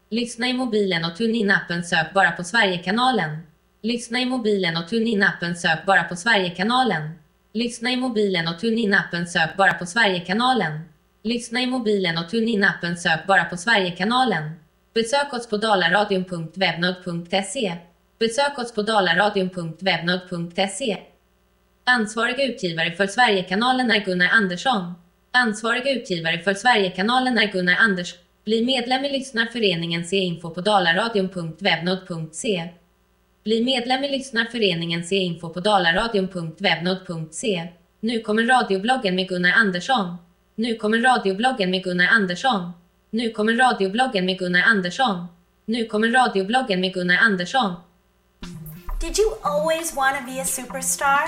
Lyssna i mobilen och TuneIn-appen, sök bara på Sverigekanalen. Lyssna i mobilen och TuneIn-appen, sök bara på Sverigekanalen. Lyssna i mobilen och TuneIn-appen, sök bara på Sverigekanalen. Lyssna i mobilen och TuneIn-appen, sök bara på Sverigekanalen. Besök oss på dalaradion.webnode.se. Besök oss på dalaradion.webnode.se. Ansvariga utgivare för Sverigekanalen är Gunnar Andersson. Ansvariga utgivare för Sverigekanalen är Gunnar Anders. Bli medlem i Lyssnarföreningen, se info på dalaradion.webnode.se. Bli medlem i Lyssnarföreningen, se info på dalaradion.webnode.se. Nu kommer radiobloggen med Gunnar Andersson. Nu kommer radiobloggen med Gunnar Andersson. Nu kommer radiobloggen med Gunnar Andersson. Nu kommer radiobloggen med Gunnar Andersson. Did you always want to be a superstar?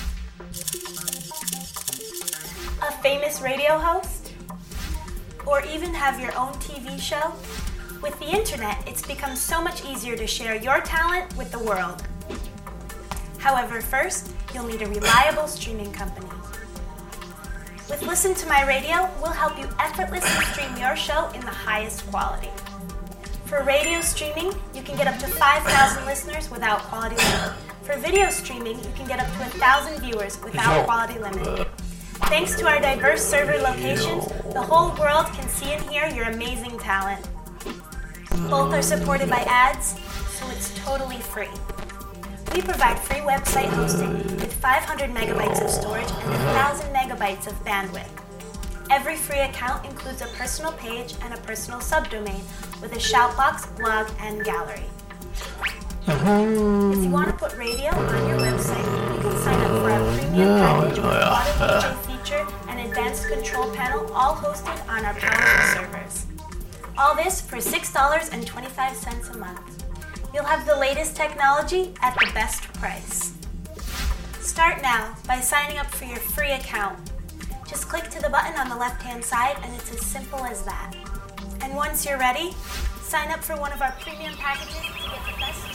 A famous radio host? Or even have your own TV show? With the internet, it's become so much easier to share your talent with the world. However, first, you'll need a reliable streaming company. With Listen to My Radio, we'll help you effortlessly stream your show in the highest quality. For radio streaming, you can get up to 5,000 listeners without quality limit. For video streaming, you can get up to 1,000 viewers without quality limit. Thanks to our diverse server locations, the whole world can see and hear your amazing talent. Both are supported by ads, so it's totally free. We provide free website hosting with 500 megabytes of storage and 1,000 megabytes of bandwidth. Every free account includes a personal page and a personal subdomain with a shoutbox, blog, and gallery. If you want to put radio on your website, you can sign up for our premium package with auto DJ feature and advanced control panel, all hosted on our powerful servers. All this for $6.25 a month. You'll have the latest technology at the best price. Start now by signing up for your free account. Just click to the button on the left-hand side and it's as simple as that. And once you're ready, sign up for one of our premium packages to get the best.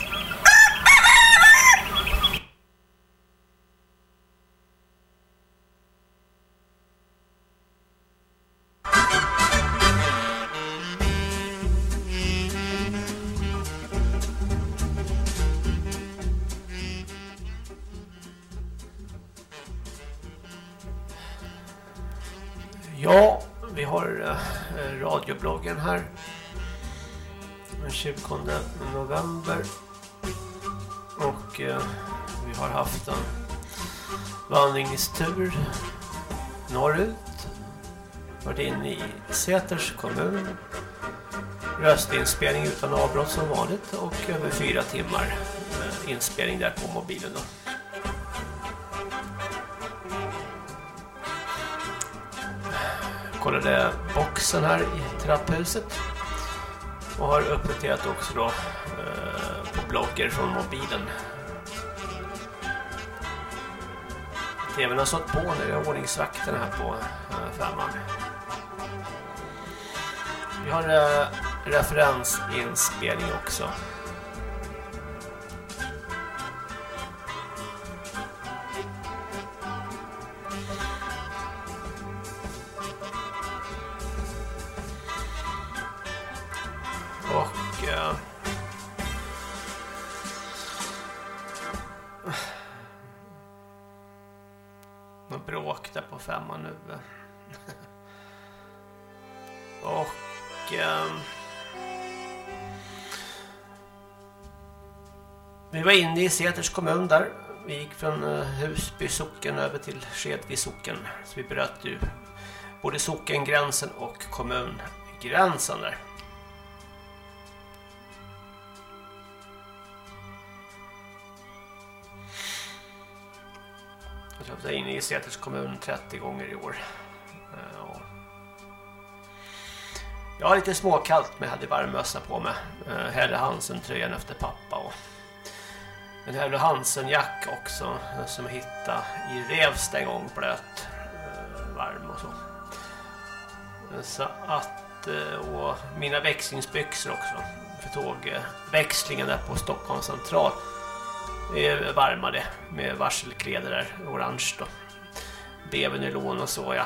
Ja, vi har radiobloggen här den 20 november och vi har haft en vandringstur norrut, varit inne i Säters kommun, röstinspelning utan avbrott som vanligt och över 4 timmar inspelning där på mobilen då. Kollade boxen här i trapphuset och har uppdaterat också då på blogger från mobilen. TV:n har stått på när det är ordningsvakterna här på femman. Vi har referensinspelning också. Och bråk där på femman nu. Och vi var inne i Säters kommun där. Vi gick från Husby socken över till Skedvi socken. Så vi bröt ju både sockengränsen och kommungränsen där. Jag var inne i Säters kommun 30 gånger i år. Jag har lite småkallt men jag hade varmmössa på mig. Helle Hansen-tröjan efter pappa och en Helle Hansen-jack också som jag hittade i Revst en gång, blöt, varm och så. Så att, och mina växlingsbyxor också för tågväxlingen där på Stockholms central. Varmade med varselkläder där, orange då. Bevenylon och så, ja.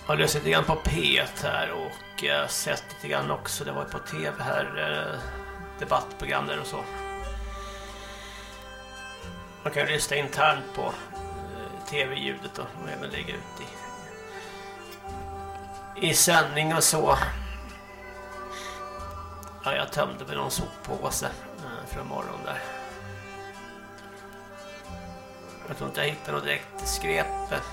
Jag har lyssnat lite grann på P1 här och sett lite grann också. Det var på tv här, debattprogram där och så. Man kan ju lyssna internt på tv-ljudet och även lägga ut i sändning och så. Ja, jag tömde med någon soppåse från morgonen där. Jag tror inte jag hittade något direkt skräp.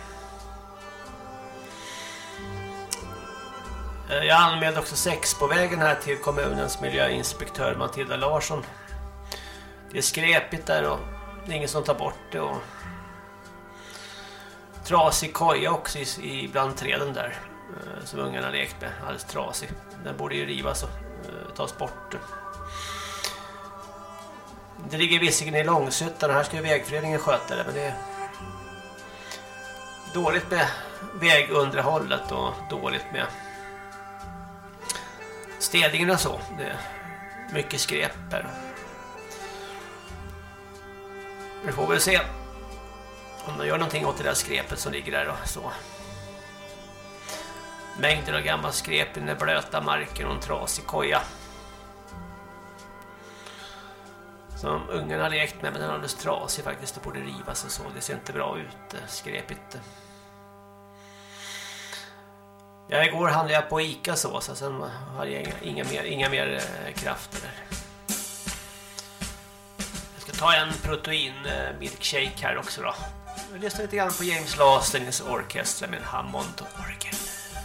Jag anmälde också sex på vägen här till kommunens miljöinspektör Matilda Larsson. Det är skräpigt där och det är ingen som tar bort det. Och trasig koja också i bland träden där som ungarna lekt med. Alldeles trasig. Den borde ju rivas och tas bort. Det ligger visserligen i Långshyttan. Här ska ju vägföreningen sköta det, men det är dåligt med vägunderhållet och dåligt med städningen och så. Det är mycket skräp här. Vi får väl se om de gör någonting åt det där skräpet som ligger där och så. Mängder av gammal skräp i den blöta marken och en trasig koja. Som ungarna har lekt med, men den är alldeles trasig faktiskt. Det borde rivas och så. Det ser inte bra ut, skräpigt. Ja, igår handlade jag på Ica så sen hade jag inga mer krafter där. Jag ska ta en protein milkshake här också då. Jag lyssnar lite grann på James Lastings orkester med en Hammond-orgel.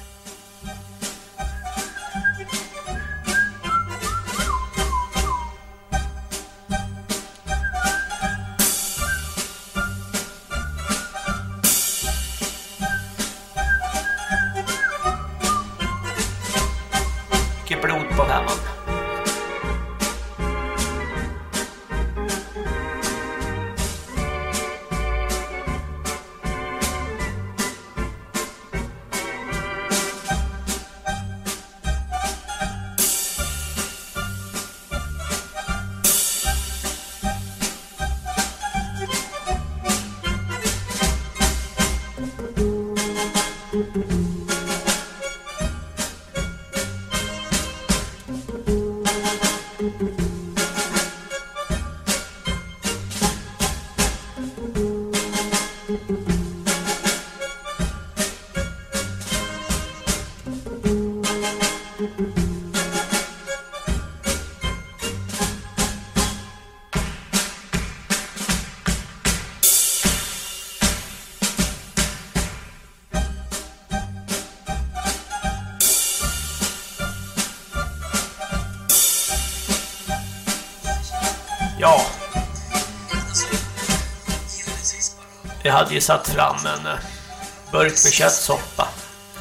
Blod på Hammond. Ja. Jag hade ju satt fram en burk med köttsoppa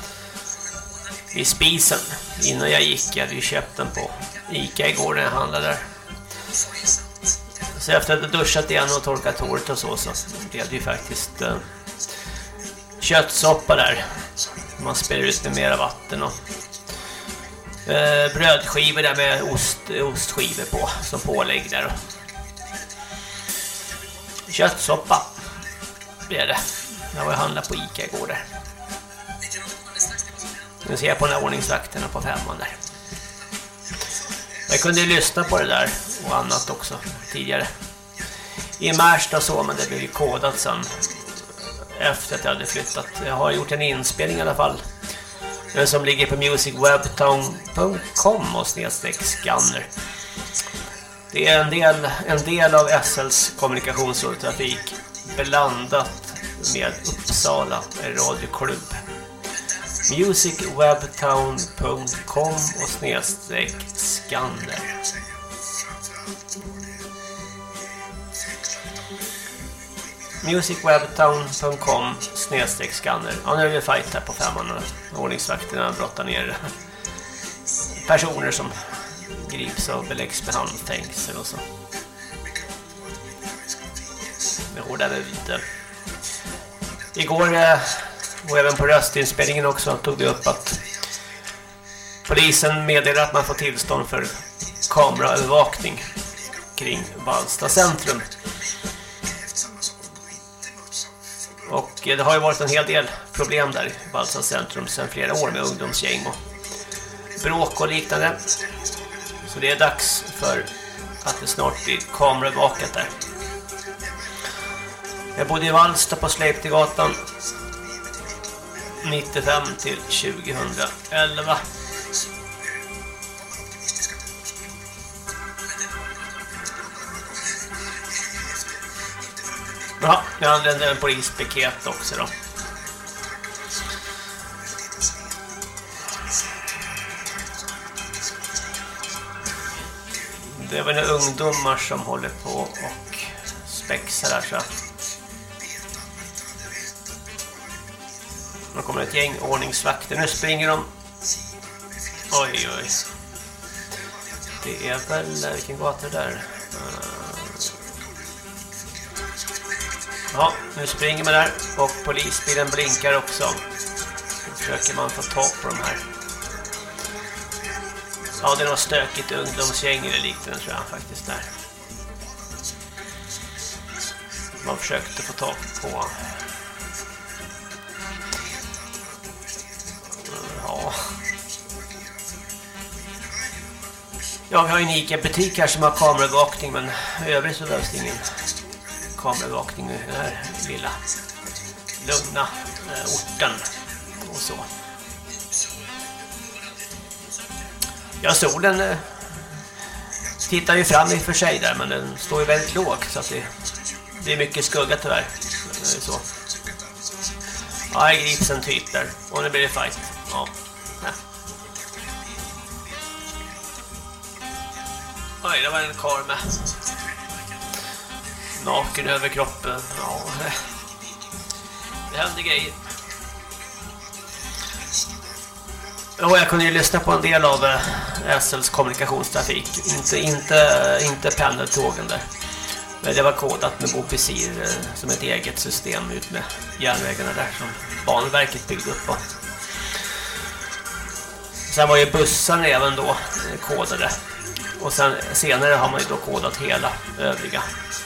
i spisen innan jag gick. Jag hade ju köpt den på Ica igår när jag handlade där. Så efter att jag duschat igen och torkat håret och så blev det ju faktiskt köttsoppa där. Man spär ut med mera vatten och brödskivor där med ostskivor på som pålägg där. Köttsoppa blir det. Jag var handlat på Ica igår där. Nu ser jag på den här ordningsvakterna på 5:an där. Jag kunde ju lyssna på det där och annat också tidigare. I Märsta så, men det blev ju kodat sen efter att jag hade flyttat. Jag har gjort en inspelning i alla fall. Den som ligger på musicwebtown.com och /scanner. Det är en del av SLs kommunikationsrådtrafik blandat med Uppsala radioklubb. musicwebtown.com och /scanner. musicwebtown.com /scanner. Ja, nu är vi fight här på 5:an. Ordningsvakterna brottar ner personer som grips och beläggs med handfängsel och så. Det hårdare ute. Igår och även på röstinspelningen också tog vi upp att polisen meddelar att man får tillstånd för kameraövervakning kring Vallsta centrum. Och det har ju varit en hel del problem där i Vallsta centrum sedan flera år med ungdomsgäng och bråk och liknande. Så det är dags för att det snart blir kamerabakat där. Jag bodde i Vallsta på Sleipnergatan 95 till 2011. Ja, jag använder en polispiket också då. Det är väl några ungdomar som håller på och spexar där så. Nu kommer ett gäng ordningsvakter. Nu springer de. Oj, oj. Det är väl... Vilken gata där? Ja, nu springer man där. Och polisbilen blinkar också. Nu försöker man få tag på de här. Ja, det är något stökigt ungdomsgäng eller liknande tror jag faktiskt där. Man försökte få tag på... Ja, vi har en ICA-butik här som har kamerabevakning, men i övrigt så behövs det ingen kamerabevakning i den här lilla lugna orten och så. Ja, solen tittar ju fram i för sig där, men den står ju väldigt lågt så att det är mycket skugga tyvärr. Så. Ja, här grips en typ där och nu blir det fight. Ja. Oj, det var en karl med naken över kroppen. Ja, det hände grejer. Ja, jag kunde ju lyssna på en del av SLs kommunikationstrafik. Inte pendeltågen där. Men det var kodat med Bopisir som ett eget system ut med järnvägarna där som Banverket byggde upp. Sen var ju bussarna även då kodade. Och sen senare har man ju då kodat hela övriga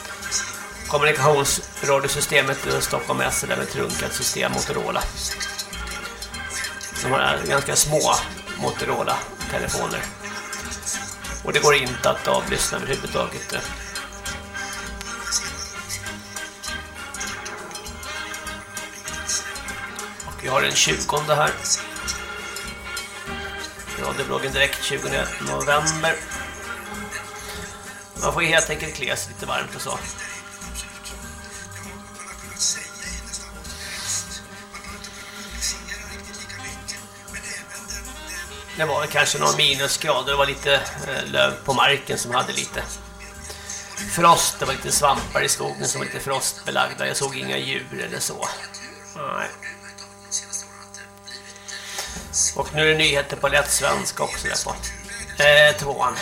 kommunikationsradiosystemet i Stockholm SL med trunkat system Motorola. De har ganska små Motorola-telefoner. Och det går inte att avlyssna överhuvudtaget. Och vi har den 20 här. Radiobloggen direkt 20 november. Man får helt enkelt klä sig lite varmt och så. Det var kanske några minusgrader. Det var lite löv på marken som hade lite frost. Det var lite svampar i skogen som var lite frostbelagda. Jag såg inga djur eller så. Nej. Och nu är det nyheter på lätt svenska också där på. 2:an.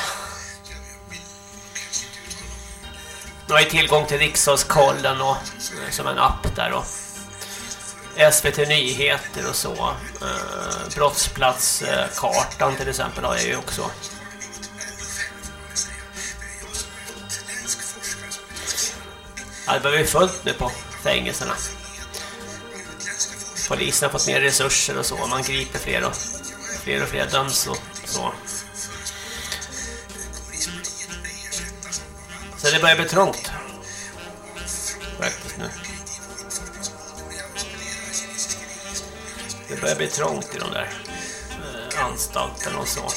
Nu har jag tillgång till Riksdagskollen och som en app där och SVT Nyheter och så. Brottsplatskartan till exempel har jag ju också. Ja, det börjar ju fullt nu på fängelserna. Polisen har fått mer resurser och så. Man griper fler och fler döms och så. Så det börjar bli trångt. Faktiskt nu. Det börjar bli trångt i de där anstalten och så.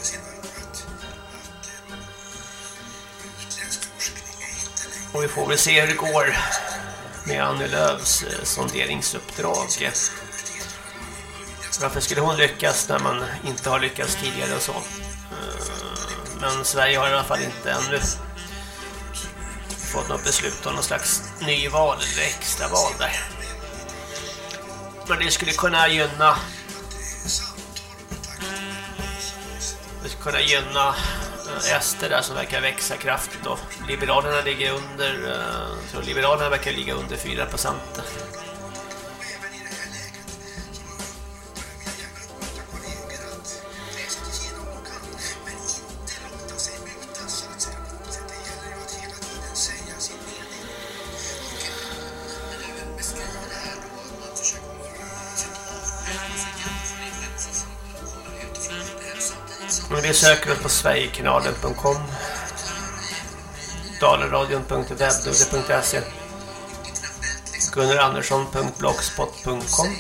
Och vi får väl se hur det går med Annie Lööfs sonderingsuppdrag. Varför skulle hon lyckas när man inte har lyckats tidigare och så? Men Sverige har i alla fall inte ännu fått något beslut om någon slags nyval eller extraval där. Men det skulle kunna gynna SD där som verkar växa kraftigt och Liberalerna ligger under så Liberalerna verkar ligga under 4%. Men vi söker oss på sverigekanalen.com, dalaradion.webnode.se, gunnarandersson.blogspot.com,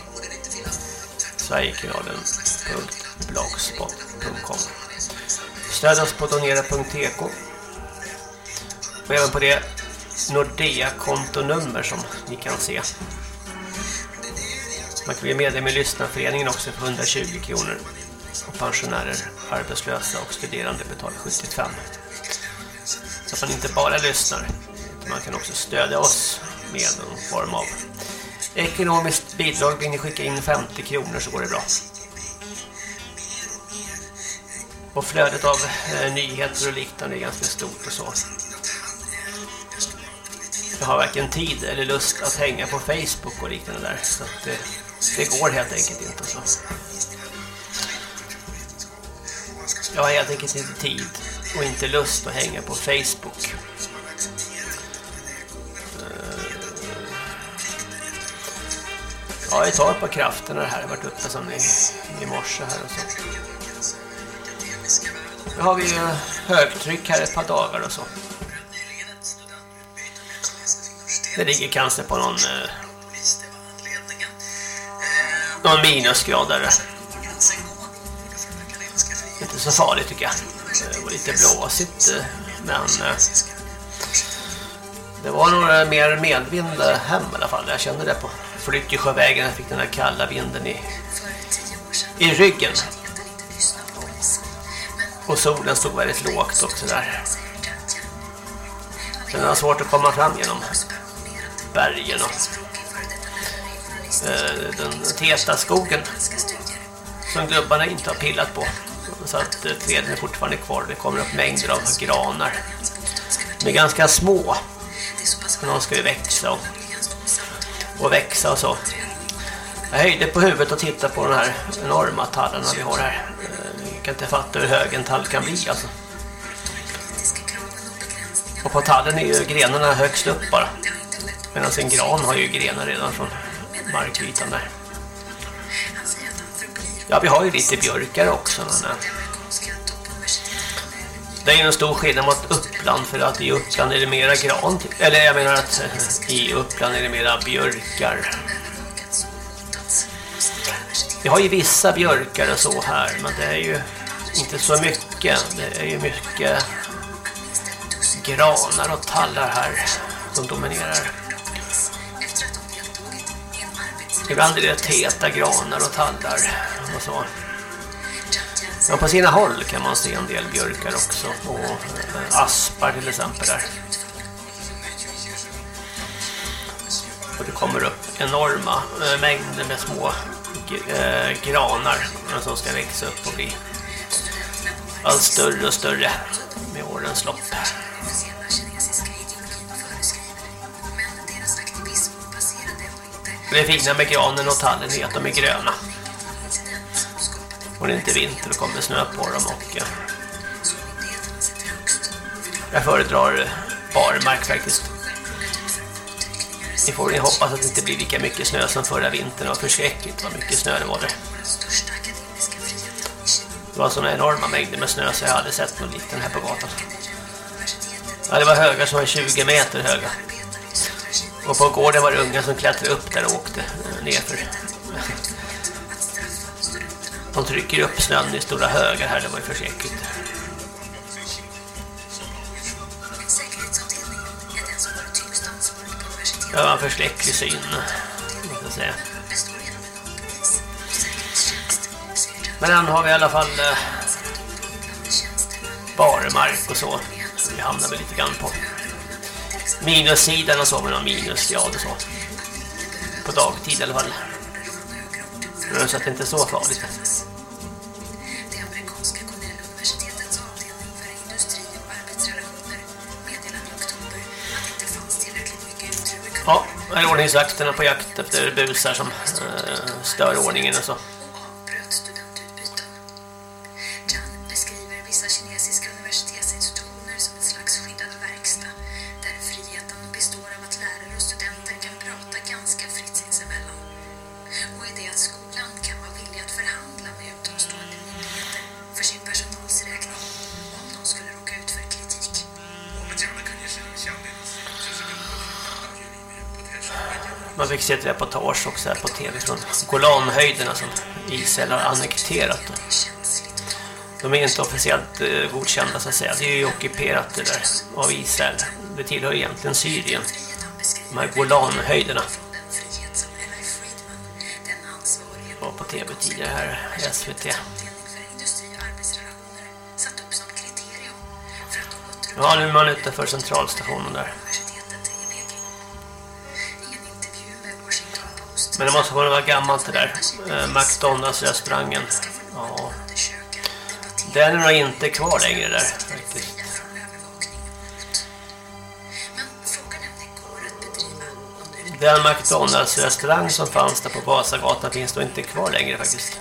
sverigekanalen.blogspot.com. Stöd oss på donera.tk och även på det Nordea-kontonummer som ni kan se. Man kan bli medlem i lyssnarföreningen också för 120 kronor. Och pensionärer, arbetslösa och studerande betalar 75. Så att man inte bara lyssnar. Man kan också stödja oss med någon form av ekonomiskt bidrag. Vill ni skicka in 50 kronor så går det bra. Och flödet av nyheter och liknande är ganska stort och så. Jag har varken tid eller lust att hänga på Facebook och liknande där. Så att det går helt enkelt inte så. Jag har helt enkelt inte tid och inte lust att hänga på Facebook. Ja, jag tar på kraften det här. Jag har varit uppe som i morse här och så. Nu har vi ju högtryck här ett par dagar och så. Det ligger kanske på någon minusgrad där. Inte så farligt tycker jag. Det var lite blåsigt, men det var nog mer medvind hem i alla fall. Jag kände det på Flyttjesjövägen. Jag fick den här kalla vinden i ryggen. Och solen stod väldigt lågt också där. Sen var det svårt att komma fram genom bergen och den täta skogen som gubbarna inte har pillat på. Så att träden är fortfarande kvar. Det kommer upp mängder av granar. De är ganska små. Men de ska ju växa och växa och så. Jag höjde på huvudet och tittade på den här enorma tallarna vi har här. Jag kan inte fatta hur hög en tall kan bli alltså. Och på tallen är ju grenarna högst upp bara. Medan en gran har ju grenar redan från markytan där. Ja, vi har ju lite björkar också. Men det är ju en stor skillnad mot Uppland. För att i Uppland är det mera gran. Eller jag menar att i Uppland är det mera björkar. Vi har ju vissa björkar och så här. Men det är ju inte så mycket. Det är ju mycket granar och tallar här som dominerar. Ibland är det täta granar och tallar och så. Men på sina håll kan man se en del björkar också. Och aspar till exempel där. Och det kommer upp enorma mängder med små granar som ska växa upp och bli allt större och större med årens lopp. Det fina med granen och tallen är att de är gröna. Och det är inte vinter, då kommer snö på dem. Och jag föredrar barmark faktiskt. Ni får hoppas att det inte blir lika mycket snö som förra vintern. Och förskräckligt vad mycket snö det var där. Det var sådana enorma mängder med snö så jag hade sett någon liten här på gatan. Ja, det var högar som var 20 meter höga. Och på gården var det unga som klättrade upp där och åkte nerför. De trycker upp snön i stora högar här, det var ju förskräckligt. Det var en förskräcklig syn, måste jag säga. Men än har vi i alla fall barmark och så. Vi hamnar väl lite grann på minussidan och så med någon minusgrad och så. På dagtid i alla fall. Så att det inte är så farligt. Ja, här är ordningsvakterna på jakt efter busar som stör ordningen och så. Och i det att skolan kan vara Man fick se ett reportage också här på tv från Golanhöjderna som Israel har annekterat. De är inte officiellt godkända så att säga. Det är ju ockuperat det där av Israel. Det tillhör egentligen Syrien. De här Golanhöjderna. Var på tv tidigare här, SVT. Ja, nu är man ute för centralstationen där. Men det måste vara gammalt det där. McDonalds-restaurangen. Ja. Den är nog inte kvar längre där faktiskt. Den McDonalds-restaurang som fanns där på Vasagatan finns då inte kvar längre faktiskt.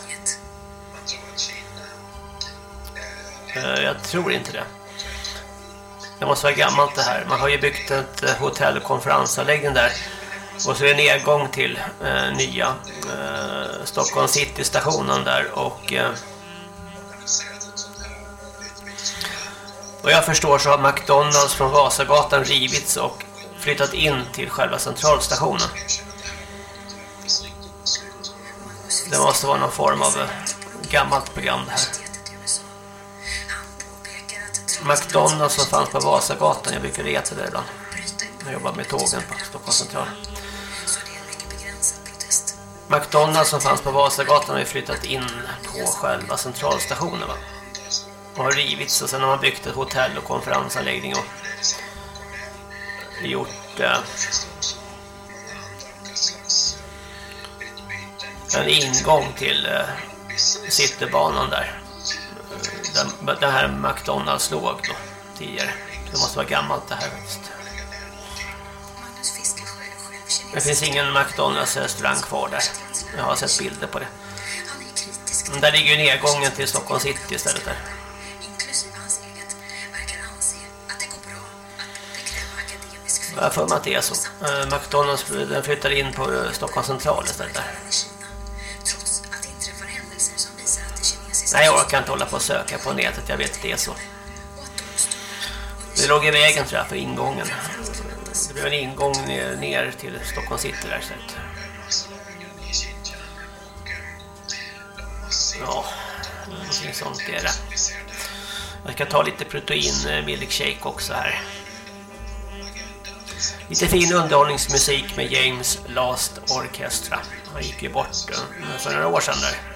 Jag tror inte det. Det måste vara gammalt det här. Man har ju byggt ett hotell- och konferensanläggning där. Och så är det nedgång till nya Stockholm City-stationen där. Och jag förstår så har McDonalds från Vasagatan rivits och flyttat in till själva centralstationen. Det måste vara någon form av gammalt program det här. McDonalds som fanns på Vasagatan, jag brukar reta där ibland. Jag jobbar med tågen på Stockholm central. McDonalds som fanns på Vasagatan har ju flyttat in på själva centralstationen va? Och har rivits och sen har man byggt ett hotell- och konferensanläggning och gjort en ingång till Citybanan där. Den här McDonalds låg då tidigare. Det måste vara gammalt det här faktiskt. Det finns ingen McDonalds restaurang kvar där. Jag har sett bilder på det. Men där ligger ju nedgången till Stockholm City istället där. Jag får mig att det är så. McDonalds den flyttar in på Stockholm central istället där. Nej, jag kan inte hålla på och söka på nätet. Jag vet att det är så. Det låg i vägen tror jag för ingången. Det blev en ingång ner till Stockholm City där istället. Ja, någonting sånt är det. Jag ska ta lite protein milkshake också här. Lite fin underhållningsmusik med James Last Orchestra. Han gick ju bort för några år sedan där.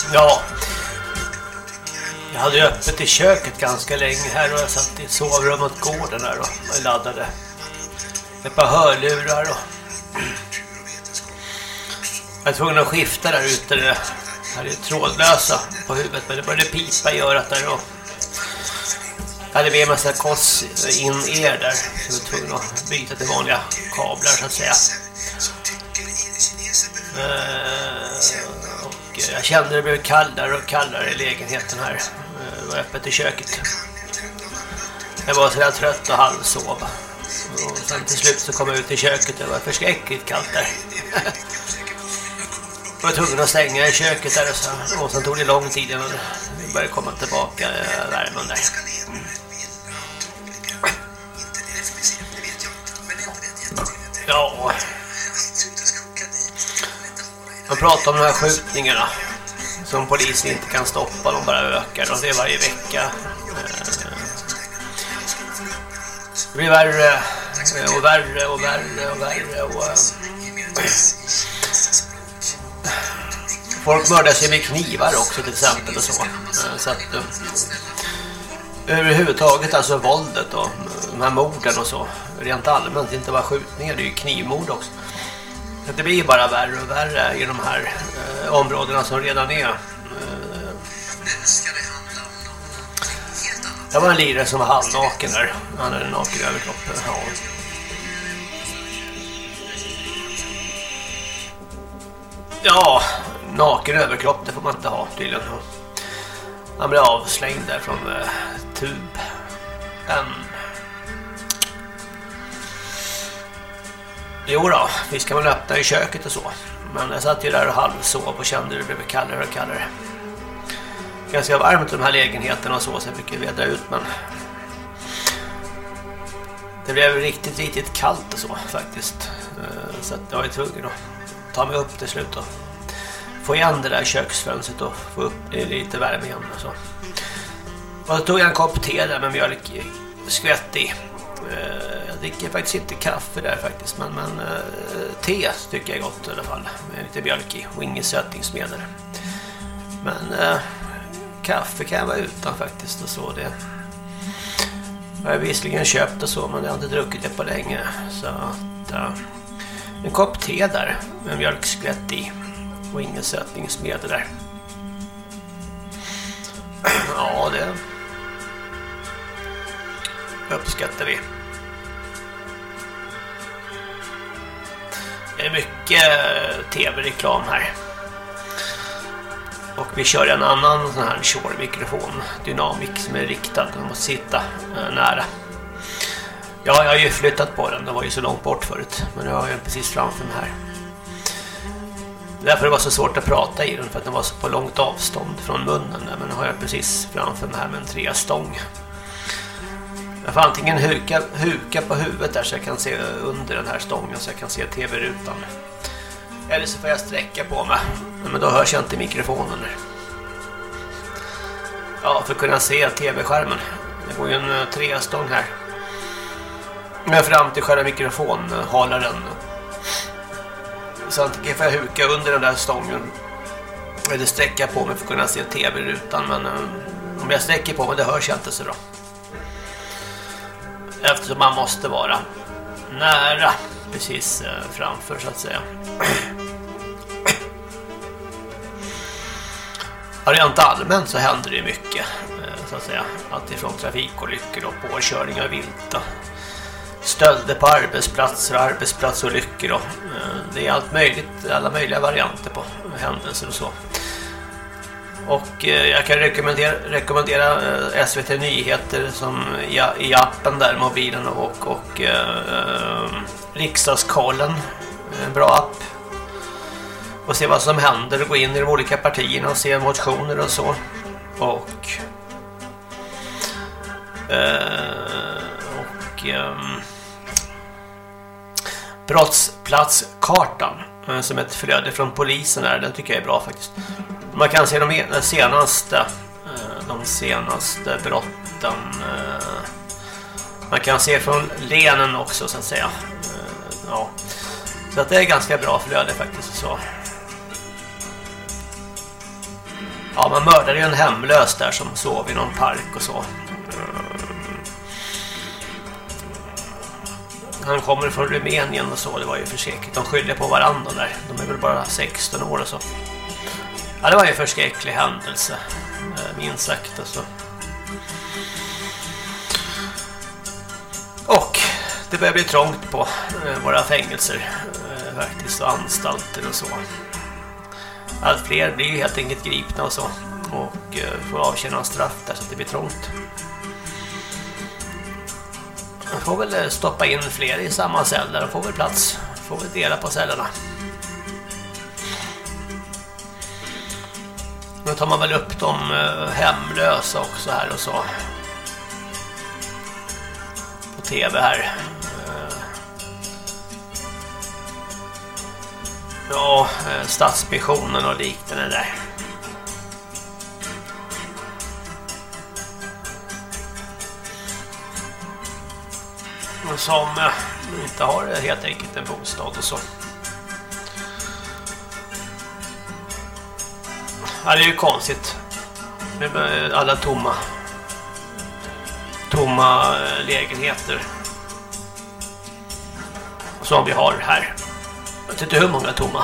Ja. Jag hade öppet i köket ganska länge här och jag satt i sovrummet gården här och laddade ett par hörlurar och jag var tvungen att skifta där ute. Det här är trådlösa på huvudet men det började pipa i örat där och jag hade med mig så här koss in er där så jag var tvungen att byta till vanliga kablar så att säga. Och jag kände det blev kallare och kallare i lägenheten här. Det var öppet i köket. Jag var så där trött och halvsov. Och sen till slut så kom jag ut i köket. Det var förskräckligt kallt där. Jag var tvungen att stänga i köket där och sen tog det lång tid innan det började komma tillbaka värmen där. Ja. Man pratar om de här skjutningarna som polisen inte kan stoppa, de bara ökar och det är varje vecka. Det blir värre och värre och värre och värre och folk mördar sig med knivar också till exempel och så. Så att överhuvudtaget alltså våldet och de här morden och så rent allmänt, inte bara skjutningar, det är ju knivmord också. Så det blir bara värre och värre i de här områdena som redan är. Det var en lirare som var halvnaken där. Han hade en naken överkropp. Ja. Ja, naken överkropp, det får man inte ha tydligen. Han blev avslängd där från tuben. Jo då, visst kan man öppna i köket och så. Men jag satt ju där och halvsov och kände det blev kallare och kallare. Ganska varmt i de här lägenheterna och så jag fick veda ut, men det blev riktigt kallt och så faktiskt. Så att jag var tvungen att ta mig upp till slut och få igen det där köksfönstret och få upp lite värme igen och så. Och då tog jag en kopp te där med mjölk skvätt i. Jag dricker faktiskt inte kaffe där faktiskt, men te tycker jag är gott i alla fall. Med lite mjölk i och inget sötningsmedel. Men kaffe kan jag vara utan faktiskt och så. Det jag har visserligen köpt och så, men jag har inte druckit det på länge. Så att en kopp te där med mjölkskvätt i och inget sötningsmedel där. Ja, det uppskattar vi. Det är mycket tv-reklam här. Och vi kör en annan sån här Shure-mikrofon, dynamik, som är riktad. Den måste sitta nära. Ja, jag har ju flyttat på den. Den var ju så långt bort förut. Men nu har jag precis framför mig här. Därför det var så svårt att prata i den, för att den var så på långt avstånd från munnen. Men nu har jag precis framför mig här med en 3-stång. Jag får antingen huka på huvudet där så jag kan se under den här stången så jag kan se tv-rutan. Eller så får jag sträcka på mig. Men då hörs jag inte mikrofonen. Ja, för att kunna se tv-skärmen. Det går ju en 3-stång här. Men fram till själva mikrofonhållaren. Så antingen får jag huka under den där stången. Eller sträcka på mig för att kunna se tv-rutan. Men om jag sträcker på mig, det hörs jag inte så bra. Eftersom man måste vara nära. Precis framför så att säga. Rent allmänt så händer det mycket så att säga. Allt ifrån trafikolyckor och påkörningar och vilta. Stölder på arbetsplatser och arbetsplatsolyckor och det är allt möjligt, alla möjliga varianter på händelser och så. Och jag kan rekommendera SVT Nyheter som i appen där, mobilen och Riksdagskollen, en bra app. Och se vad som händer och gå in i de olika partierna och se motioner och så. Och brottsplatskartan som ett flöde från polisen är, den tycker jag är bra faktiskt. Man kan se de senaste brotten. Man kan se från länen också så att säga. Ja. Så att det är ganska bra flöde faktiskt så. Ja, man mördade ju en hemlös där som sov i någon park och så. Han kommer från Rumänien och så, det var ju för säkert. De skyllde på varandra där. De är väl bara 16 år och så. Ja, det var ju en förskräcklig händelse. Minst sagt och så. Och det börjar bli trångt på våra fängelser faktiskt, och anstalter och så. Allt fler blir helt enkelt gripna och så. Och får avtjäna straff där så att det blir trångt. Man får väl stoppa in fler i samma celler och får väl plats. Får väl dela på cellerna. Nu tar man väl upp de hemlösa också här och så. På tv här. Ja, Stadsmissionen och liknande där. Som inte har helt enkelt en bostad och så. Ja, det är ju konstigt med alla tomma lägenheter som vi har här. Jag vet inte hur många tomma.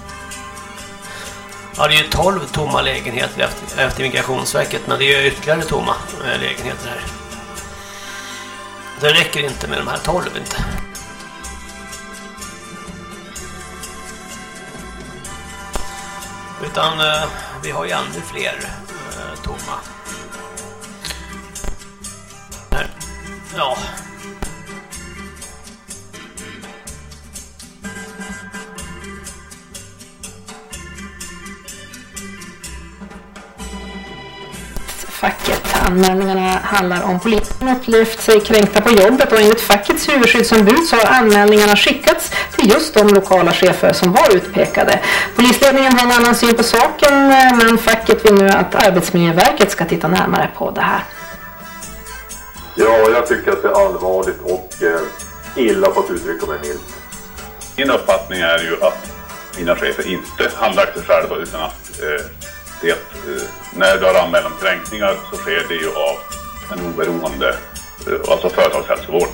Ja, det är ju 12 tomma lägenheter efter Migrationsverket, men det är ju ytterligare tomma lägenheter här. Det räcker inte med de här 12 inte. Utan vi har ju ännu fler tomma. Här. Ja. Facket. Anmälningarna handlar om polisen upplevt sig kränkta på jobbet, och enligt fackets huvudskyddsombud så har anmälningarna skickats till just de lokala chefer som var utpekade. Polisledningen har en annan syn på saken, men facket vill nu att Arbetsmiljöverket ska titta närmare på det här. Ja, jag tycker att det är allvarligt och illa på att uttrycka mig milt. Min uppfattning är ju att mina chefer inte handlagt sig själva, utan att när du har anmält om kränkningar så sker det ju av en oberoende, alltså företagshälsovård.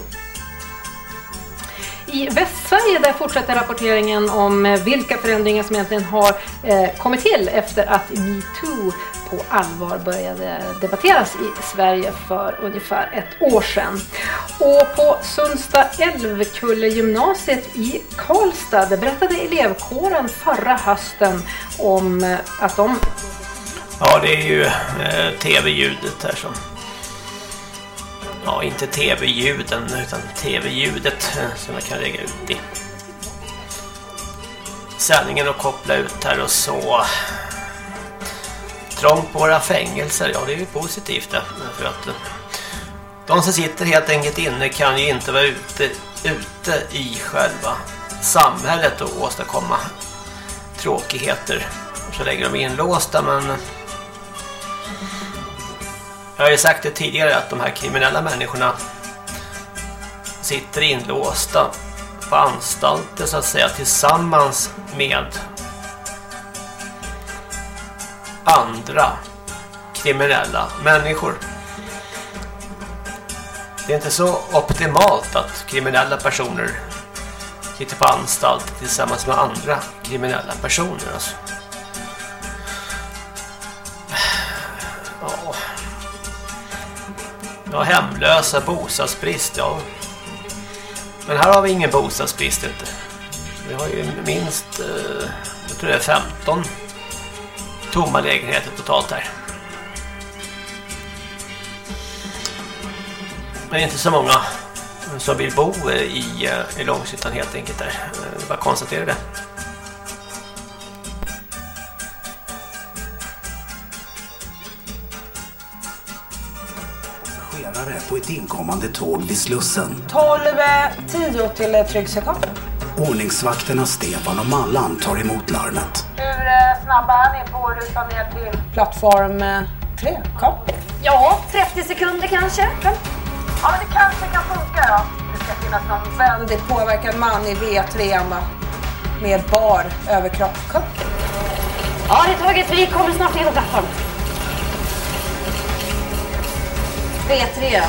I Västsverige där fortsätter rapporteringen om vilka förändringar som egentligen har kommit till efter att MeToo på allvar började debatteras i Sverige för ungefär ett år sedan. Och på Sundsta Älvkulle gymnasiet i Karlstad berättade elevkåren förra hösten om att de... Ja, det är ju tv-ljudet här som... Ja, inte tv-ljuden utan tv-ljudet som jag kan lägga ut i sändningen och koppla ut här och så. Trångt på våra fängelser, ja det är ju positivt det, för att de som sitter helt enkelt inne kan ju inte vara ute i själva samhället och åstadkomma tråkigheter. Så lägger de inlåsta, men jag har ju sagt det tidigare att de här kriminella människorna sitter inlåsta på anstalter så att säga tillsammans med andra kriminella människor. Det är inte så optimalt att kriminella personer sitter på anstalt tillsammans med andra kriminella personer alltså. Ja, hemlösa, bostadsbrist, ja. Men här har vi ingen bostadsbrist inte. Vi har ju minst, jag tror det är 15 tomma lägenheter totalt här. Men inte så många som vill bo i Långshyttan helt enkelt där. Bara konstatera det. På ett inkommande tåg vid Slussen. 12:10 till Tryggsökon. Ordningsvakterna Stefan och Mallan tar emot larmet. Hur snabba är ni på rutan ner till plattform 3? Kom. Ja, 30 sekunder kanske. Ja, men det kanske kan funka då. Det ska finnas någon väldigt påverkad man i V3 med bar överkropp. Kom. Ja, det är taget. Vi kommer snart in på plattform. B3.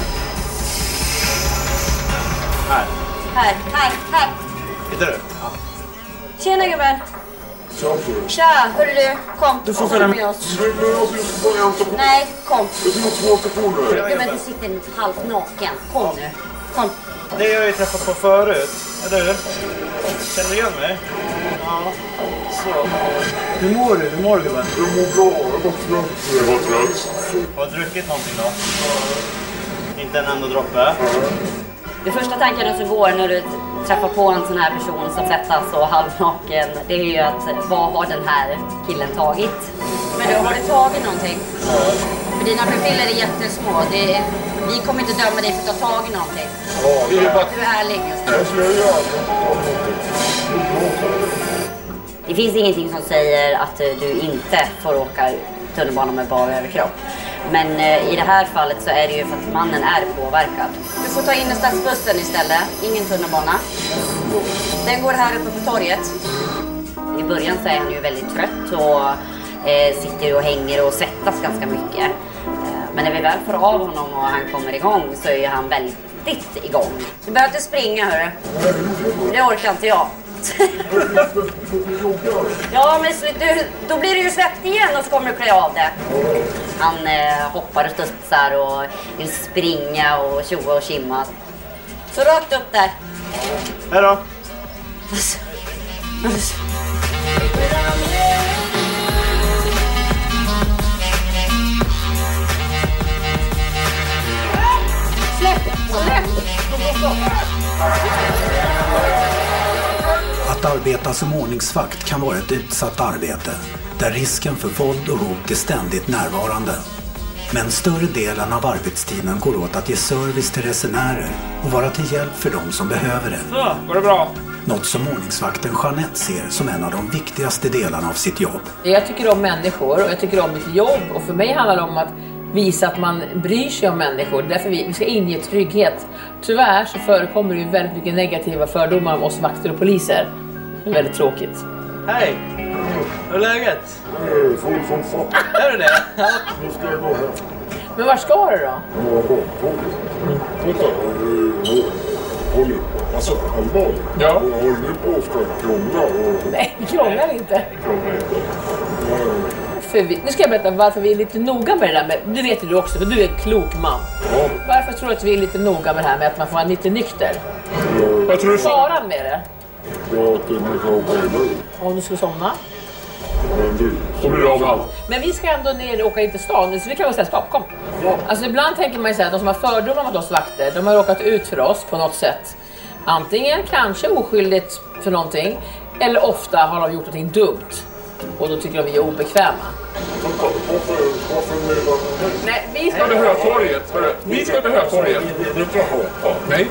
Här. Hittar du? Ja. Tjena gubben. Tja, hörru du. Kom. Du får följa med oss. Nej, kom. Gubben, du sitter halvt naken. Kom nu. Kom. Det har jag ju träffat på förut. Eller hur? Känner du igen mig? Ja. Så. Hur mår du? Hur mår du gubben? Jag mår bra. Jag var trött. Har du druckit någonting då? Inte en enda droppe? Det första tanken som går när du träffar på en sån här person som svettas och halvnaken, det är ju att vad har den här killen tagit? Men du, har du tagit någonting? För dina pupiller är jättesmå. Vi kommer inte döma dig för att ha tagit någonting. Du är ärlig just nu. Det finns ingenting som säger att du inte får åka tunnelbanan med bara överkropp. Men i det här fallet så är det ju för att mannen är påverkad. Du får ta in stadsbussen istället, ingen tunnelbana. Den går här uppe på torget. I början så är han ju väldigt trött och sitter och hänger och svettas ganska mycket. Men när vi väl får av honom och han kommer igång så är han väldigt igång. Du behöver inte springa, hörru. Det orkar inte jag. Ja, men då blir du ju svettig igen och så kommer du klä av det. Han hoppar och studsar och vill springa och tjoa och kimma. Så rakt upp där. Hej då. Att arbeta som ordningsvakt kan vara ett utsatt arbete där risken för våld och hot är ständigt närvarande. Men större delen av arbetstiden går åt att ge service till resenärer och vara till hjälp för dem som behöver det. Så, går det bra? Något som ordningsvakten Jeanette ser som en av de viktigaste delarna av sitt jobb. Jag tycker om människor och jag tycker om mitt jobb, och för mig handlar det om att visa att man bryr sig om människor. Därför vi ska inge trygghet. Tyvärr så förekommer det ju väldigt mycket negativa fördomar om oss vakter och poliser. Det är väldigt tråkigt. Hej! Hur är läget? Full som fan. Är du det? Nu ska jag gå hem. Men var ska du då? Titta, håller alltså allvarligt. Ja. Håller ni på att ska krångla? Nej, vi krånglar inte. Nu ska jag berätta varför vi är lite noga med det där. Men du vet ju du också, för du är en klok man. Ja. Varför tror du att vi är lite noga med det här med att man får vara lite nykter? Jag tror faran med det? Ja, att ni kan åka iväg. Om du skulle somna? Men du, så blir det av allt. Men vi ska ändå ner och åka in till stan, så vi kan vara sällskap, kom. Ja. Alltså ibland tänker man ju så här, de som har fördomar mot oss vakter, de har råkat ut för oss på något sätt. Antingen kanske oskyldigt för någonting, eller ofta har de gjort någonting dumt. Och då tycker de vi är obekväma. Varför nej, vi ska till Hötorget. Vi ska till Hötorget. Nej.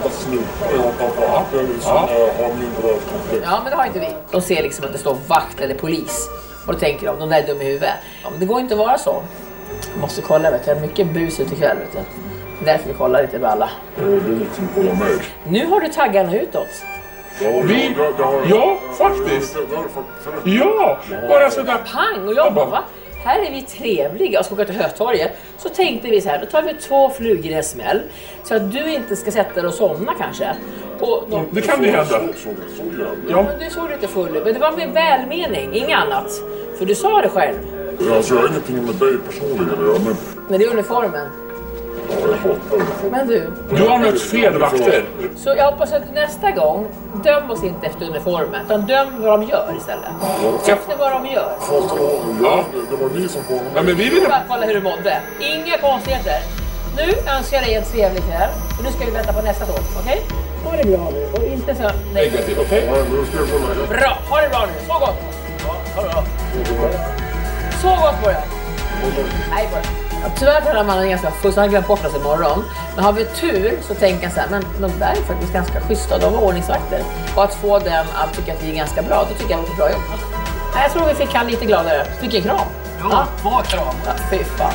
Ja, men det har inte vi. De ser liksom att det står vakt eller polis. Och då tänker de där är dum i huvudet. Ja, men det går inte att vara så. Jag måste kolla, vet du. Det är mycket bus ut ikväll, vet du. Det är därför vi kollar lite med alla. Nu har du taggarna utåt. Ja, faktiskt. Ja, bara sådär. Pang, och jag bara, va? Här är vi trevliga och ska åka till Hötorget. Så tänkte vi så här, då tar vi 2 flugor i en smäll. Så att du inte ska sätta dig och somna kanske. Och det kan ju hända. Ja, men du såg lite full. Men det var med välmening, inget annat. För du sa det själv. Alltså jag har ingenting med dig personligen. Men det är uniformen. Men du har mött fel vakter. Så jag hoppas att nästa gång döm oss inte efter uniformen, utan döm vad de gör istället. Efter vad de gör. Ja, det var ni som kom. Ja, men vi vill bara kolla hur du mådde. Inga konstigheter. Nu önskar jag dig en trevlig kväll. Och nu ska vi vänta på nästa tåg, okej? Ha det bra nu och inte så negativt, okej? Bra, ha det bra nu. Så gott. Ja, ha det bra. Så gott på det. Hej på det. Ja, tyvärr tror jag att man är ganska fullständigt glömt bort oss imorgon. Men har vi tur så tänker jag så här, men de där är faktiskt ganska schyssta, de var ordningsvakter. Och att få dem att tycka att vi är ganska bra, då tycker jag det var ett bra jobb. Ja, jag tror vi fick han lite gladare. Fick en kram. Ja, 2 kram. Ja, fy fan.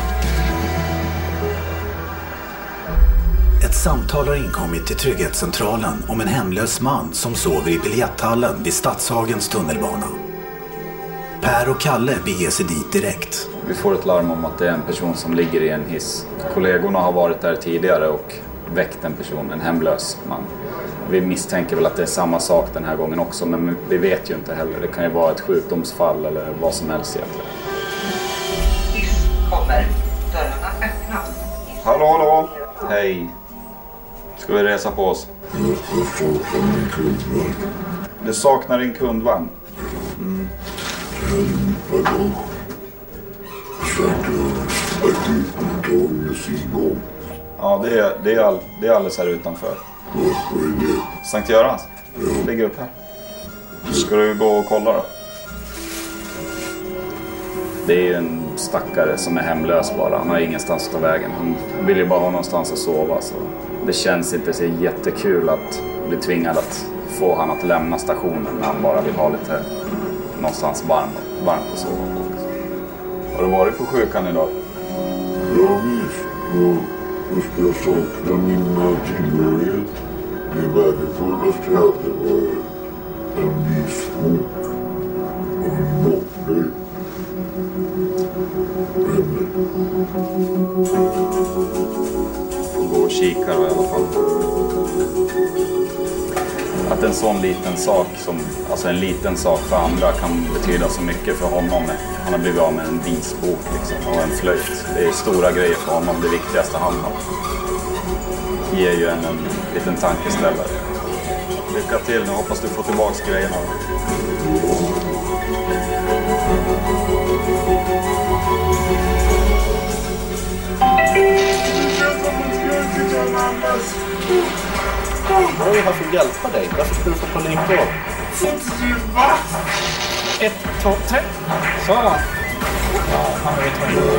Ett samtal har inkommit till Trygghetscentralen om en hemlös man som sover i biljetthallen vid Stadshagens tunnelbana. Per och Kalle beger sig dit direkt. Vi får ett larm om att det är en person som ligger i en hiss. Kollegorna har varit där tidigare och väckt en person, en hemlös man. Vi misstänker väl att det är samma sak den här gången också, men vi vet ju inte heller. Det kan ju vara ett sjukdomsfall eller vad som helst egentligen. Hiss kommer. Dörrarna öppnas. Hallå, hallå. Hej. Ska vi resa på oss? Du saknar din kundvagn. Ja, det är alldeles här utanför. Sankt Görans? Ligger upp här. Ska du gå och kolla då? Det är ju en stackare som är hemlös bara. Han har ingenstans att ta vägen. Han vill ju bara ha någonstans att sova. Så det känns inte så jättekul att bli tvingad att få han att lämna stationen när han bara vill ha lite någonstans varmt att sova på. Har du varit på sjukan idag? Ja visst. Och jag saknar min tillhörighet. Det värdefullaste jag hade var en viss bok och en moppe. Får gå och kika då i alla fall. Att en sån liten sak, alltså en liten sak för andra, kan betyda så mycket för honom. Han har blivit av med en visbok liksom, och en flöjt. Det är stora grejer för honom, det viktigaste han har. Det ger ju en liten tankeställare. Lycka till, nu hoppas du får tillbaks grejerna. Vad är det här för att hjälpa dig? Varför ska du få panik då? 1, 2, 3. Så. Ja, han vet vad det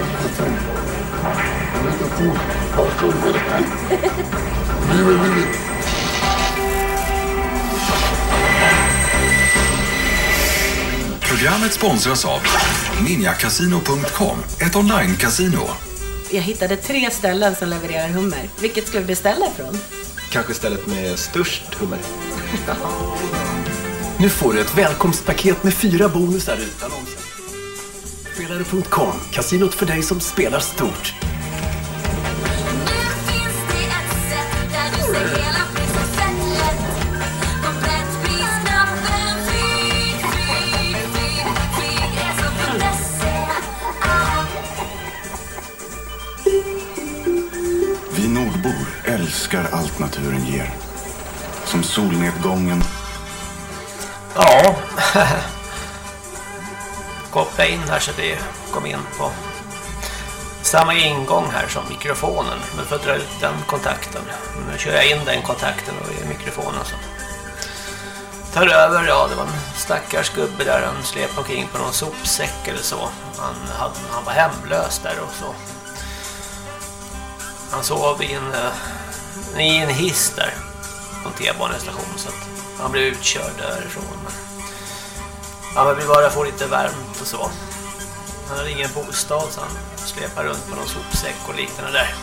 är. Programmet sponsras av ninjakasino.com, ett online-casino. Jag hittade 3 ställen som levererar hummer. Vilket ska vi beställa ifrån? Kanske stället med störst hummer. Nu får du ett välkomstpaket med 4 bonusar utan omsättning. Spelare.com, kasinot för dig som spelar stort. Vi nordbor älskar allt naturen ger. Som solnedgången. Ja. Koppla in här så det kom in på samma ingång här som mikrofonen. Men för att dra ut den kontakten. Nu kör jag in den kontakten och i mikrofonen så tar över. Ja, det var en stackars gubbe där. Han släpade omkring på någon sopsäck eller så. Han var hemlös där och så. Han sov i en hiss där på en T-banestation så att han blev utkörd därifrån. Ja, men vi bara får lite varmt och så. Han hade ingen bostad så han släpar runt på någon sopsäck och liknande där.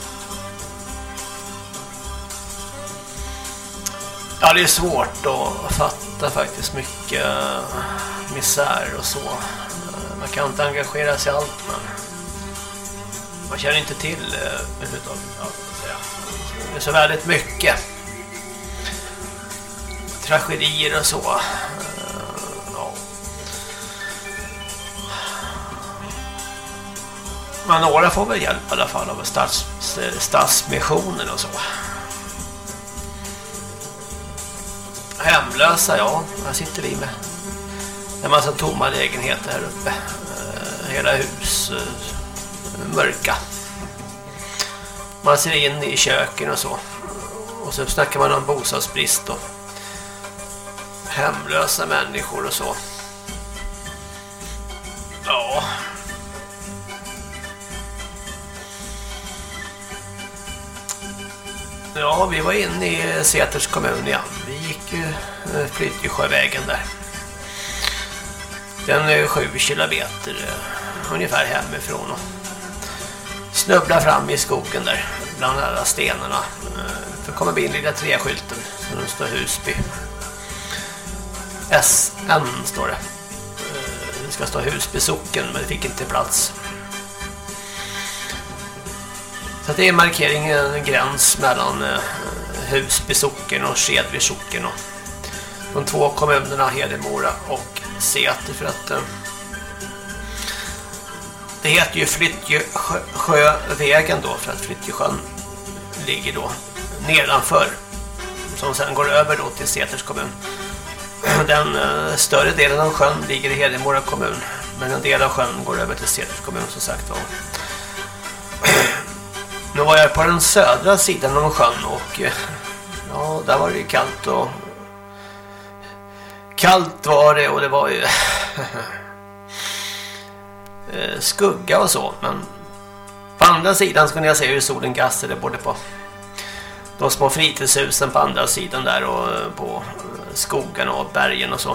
Ja, det är svårt att fatta faktiskt mycket misär och så. Man kan inte engagera sig i allt, men man känner inte till det är så väldigt mycket tragedier och så. Ja. Men några får väl hjälp i alla fall av stadsmissionen och så. Hemlösa, ja, här sitter vi med en massa tomma lägenheter här uppe. Hela hus mörka. Man ser in i köken och så. Och så snackar man om bostadsbrist och hemlösa människor och så. Ja. Ja, vi var inne i Säters kommun igen. Vi gick ju Flyttjesjövägen där. Den är 7 kilometer ungefär hemifrån och snubblar fram i skogen där bland alla stenarna. För kommer vi in lilla träskylten så det står Husby. SN står det. Det ska stå Husby socken men det fick inte plats. Så att det är markeringen, en gräns mellan Husby socken och Skedvi socken och de två kommunerna Hedemora och Säter, för att det heter ju Flyttjesjövägen då, för att Flyttjesjön ligger då nedanför, som sen går över då till Säters kommun. Den större delen av sjön ligger i Hedemora kommun, men en del av sjön går över till Säters kommun, som sagt var. Nu var jag på den södra sidan av sjön och ja, där var det ju kallt och var det, och det var ju skugga och så, men på andra sidan så kunde jag se hur solen gassade både på de små fritidshusen på andra sidan där och på skogen och bergen och så.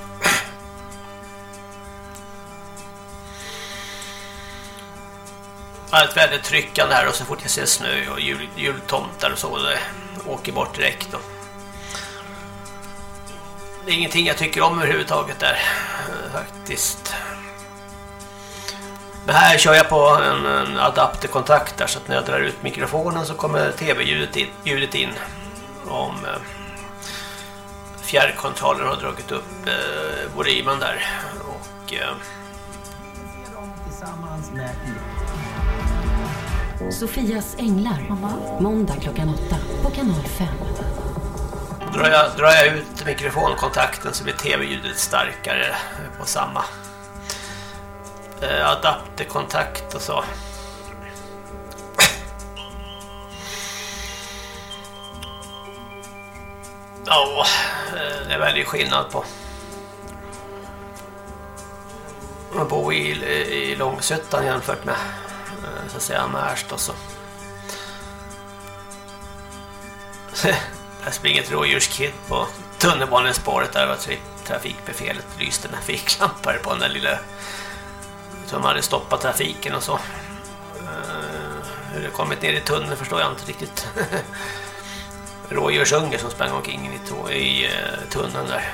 Det är ett väldigt tryckande här, och så fort jag ser snö och jultomtar och så, det åker bort direkt då. Det är ingenting jag tycker om överhuvudtaget där faktiskt. Men här kör jag på en adapterkontakt där, så att när jag drar ut mikrofonen så kommer tv-ljudet in om fjärrkontrollen har dragit upp volymen där. Och tillsammans med Sofias änglar, måndag klockan 8 på kanal 5. Drar jag ut mikrofonkontakten så blir tv-ljudet starkare på samma adapterkontakt och så. Ja, det är väldigt skillnad på att bo i Långsötan jämfört med så att säga Märsta och så. Jag springer ett rådjurskid på tunnelbanespåret där var trafikbefälet lyste med ficklampar på den där lilla som hade stoppat trafiken och så. Hur det kommit ner i tunneln förstår jag inte riktigt. Rådjursunger som sprang omkring i tunneln där.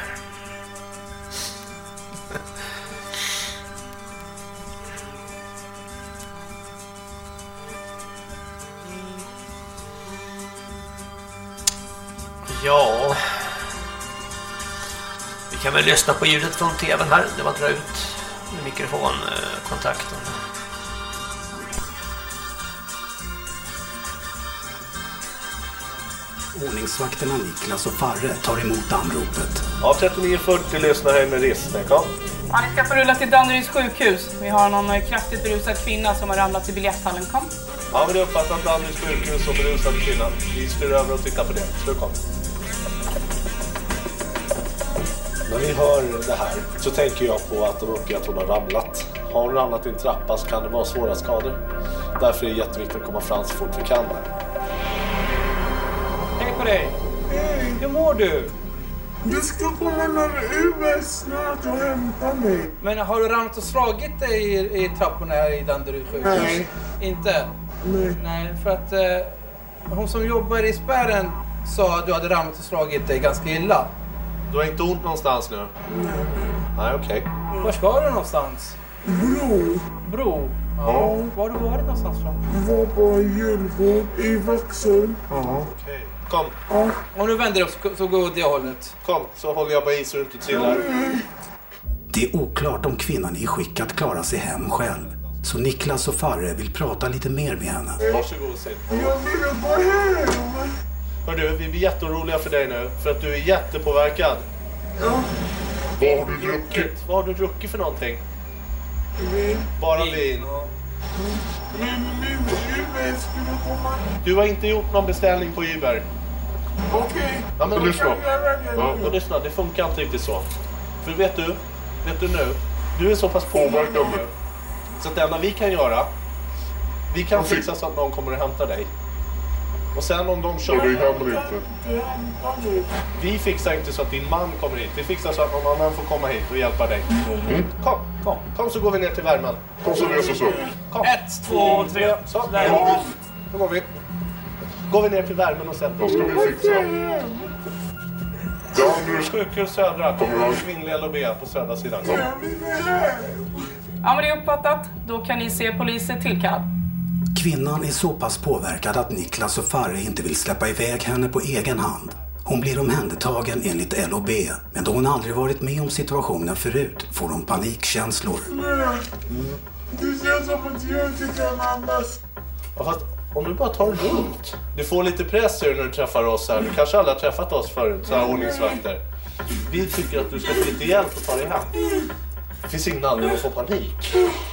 Ja, vi kan väl lyssna på ljudet från tvn här. Det var att dra ut mikrofonkontakten. Ordningsvakterna Niklas och Farre tar emot anropet. Ja, 3940 lyssnar här med Rissne, kom. Ja, ni ska få rulla till Danderyds sjukhus. Vi har någon kraftigt berusad kvinna som har ramlat i biljetthallen, kom. Ja, men det uppfattat Danderyds sjukhus och berusad kvinna. Vi styr över och tittar på det. Så kom. När vi hör det här så tänker jag på att de uppger att hon har ramlat. Har hon ramlat i en trappa så kan det vara svåra skador. Därför är det jätteviktigt att komma fram så fort vi kan. Hej på dig! Hej! Hur mår du? Du ska komma när UV snart och hämta mig. Men har du ramlat och slagit dig i trapporna här i Danderyd sjukhus? Nej. Inte? Nej. Nej, för att hon som jobbar i spärren sa att du hade ramlat och slagit dig ganska illa. Du har inte ont någonstans nu? Nej. Nej, okej. Var ska du någonstans? Bro. Bro? Ja. Var har du varit någonstans från? Jag var på julbord i Vaxholm. Ja. Okej. Kom. Ja. Om du vänder upp så går åt det hållet. Kom, så håller jag bara i så du inte trillar. Det är oklart om kvinnan är i skick att klara sig hem själv. Så Niklas och Farre vill prata lite mer med henne. Varsågod, Sid. Jag vill gå hem. Hördu, vi blir jätteoroliga för dig nu. För att du är jättepåverkad. Ja. Vad har du druckit? Vad har du druckit för någonting? Vin. Bara vin. Men min Uber skulle komma. Du har inte gjort någon beställning på Uber. Okej. Ja, men lyssna. Ja. Lyssna, det funkar inte riktigt så. För vet du nu, du är så pass påverkad nu. Så att det enda vi kan göra, vi kan fixa så att någon kommer och hämtar dig. Och sen om de kör... Det händer inte. Vi fixar inte så att din man kommer hit. Vi fixar så att någon annan får komma hit och hjälpa dig. Kom så går vi ner till värmen. Kom så reser så. Kom. 1, 2, 3. Så, där. Då går vi. Går vi ner till värmen och sätter oss. Då ska vi fixa. Danderyds sjukhus södra. Kvinnliga Lobé på södra sidan. Ja, men det är uppfattat. Då kan ni se poliser tillkallad. Kvinnan är så pass påverkad att Niklas och Farre inte vill släppa iväg henne på egen hand. Hon blir omhändertagen enligt LOB, men då hon aldrig varit med om situationen förut får hon panikkänslor. Det känns som att jag inte kan andas. Ja, fast om du bara tar det lugnt. Du får lite press när du träffar oss här. Du kanske aldrig har träffat oss förut, så här ordningsvakter. Vi tycker att du ska få lite hjälp och ta dig hem. Det finns ingen anledning att få panik.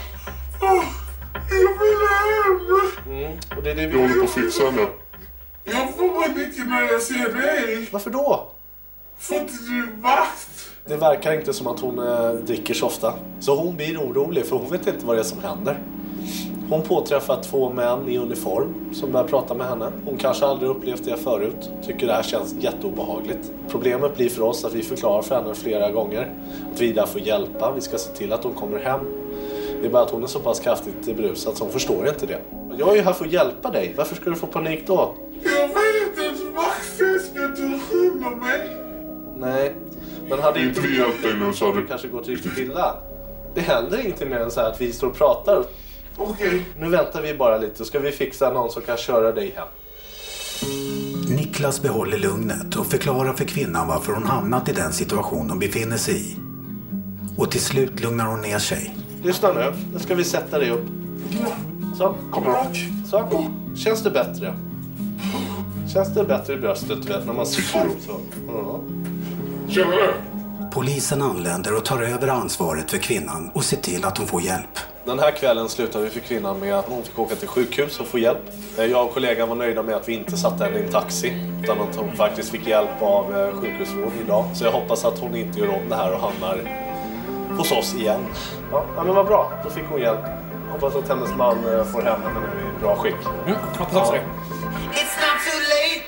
Jag vill hem. Och det är det vi håller på att fixa nu. Jag får panik när jag ser dig. Varför då? Får inte du vakt? Det verkar inte som att hon dricker så ofta. Så hon blir orolig för hon vet inte vad det är som händer. Hon påträffar 2 män i uniform som börjar prata med henne. Hon kanske aldrig upplevt det förut. Tycker det här känns jätteobehagligt. Problemet blir för oss att vi förklarar för henne flera gånger att vi där får hjälpa. Vi ska se till att hon kommer hem. Det är bara att hon är så pass kraftigt berusad så hon förstår inte det. Jag är ju här för att hjälpa dig. Varför ska du få panik då? Jag vet inte varför ska du skynda mig. Nej, men hade inte vi hjälpt dig nu så hade du kanske gått riktigt illa. Det händer ingenting mer än så här att vi står och pratar. Okej. Nu väntar vi bara lite så ska vi fixa någon som kan köra dig hem. Niklas behåller lugnet och förklarar för kvinnan varför hon hamnat i den situation hon befinner sig i. Och till slut lugnar hon ner sig. Lyssna nu, nu ska vi sätta dig upp. Så, kom rakt. Så, känns det bättre? Känns det bättre i bröstet, du vet, när man sitter upp så? Känner du? Polisen anländer och tar över ansvaret för kvinnan och ser till att hon får hjälp. Den här kvällen slutar vi för kvinnan med att hon fick åka till sjukhus och få hjälp. Jag och kollegan var nöjda med att vi inte satte henne i en taxi utan att hon faktiskt fick hjälp av sjukhusvård idag. Så jag hoppas att hon inte gör om det här och hamnar hos oss igen. Ja, men vad bra, då fick hon hjälp. Hoppas att hennes man får hem henne nu i bra skick. Hoppas också det. It's not too late.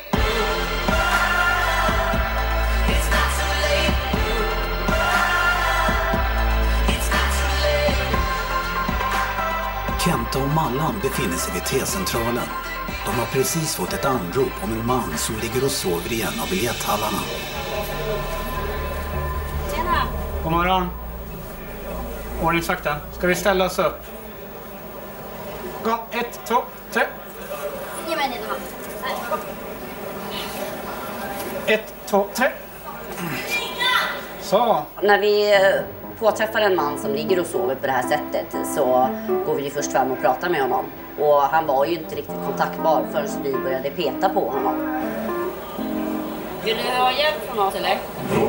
Kenta och Mallan befinner sig vid T-centralen. De har precis fått ett anrop om en man som ligger och sover i en av biljetthallarna. Tjena! God morgon. Ordningsvakten, ska vi ställa oss upp? Kom, 1, 2, 3. Ge mig din hand. 1, 2, 3. Så. När vi påträffar en man som ligger och sover på det här sättet så går vi ju först fram och pratar med honom. Och han var ju inte riktigt kontaktbar förrän vi började peta på honom. Vill du ha hjälp från oss eller?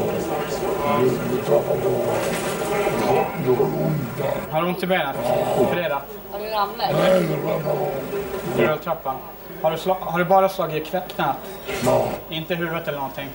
Har du ont i benet? Operera. Har du ramlat? Nej, det var bra. Du är trappan. Har du bara slagit i knät? Ja. Inte huvudet eller någonting?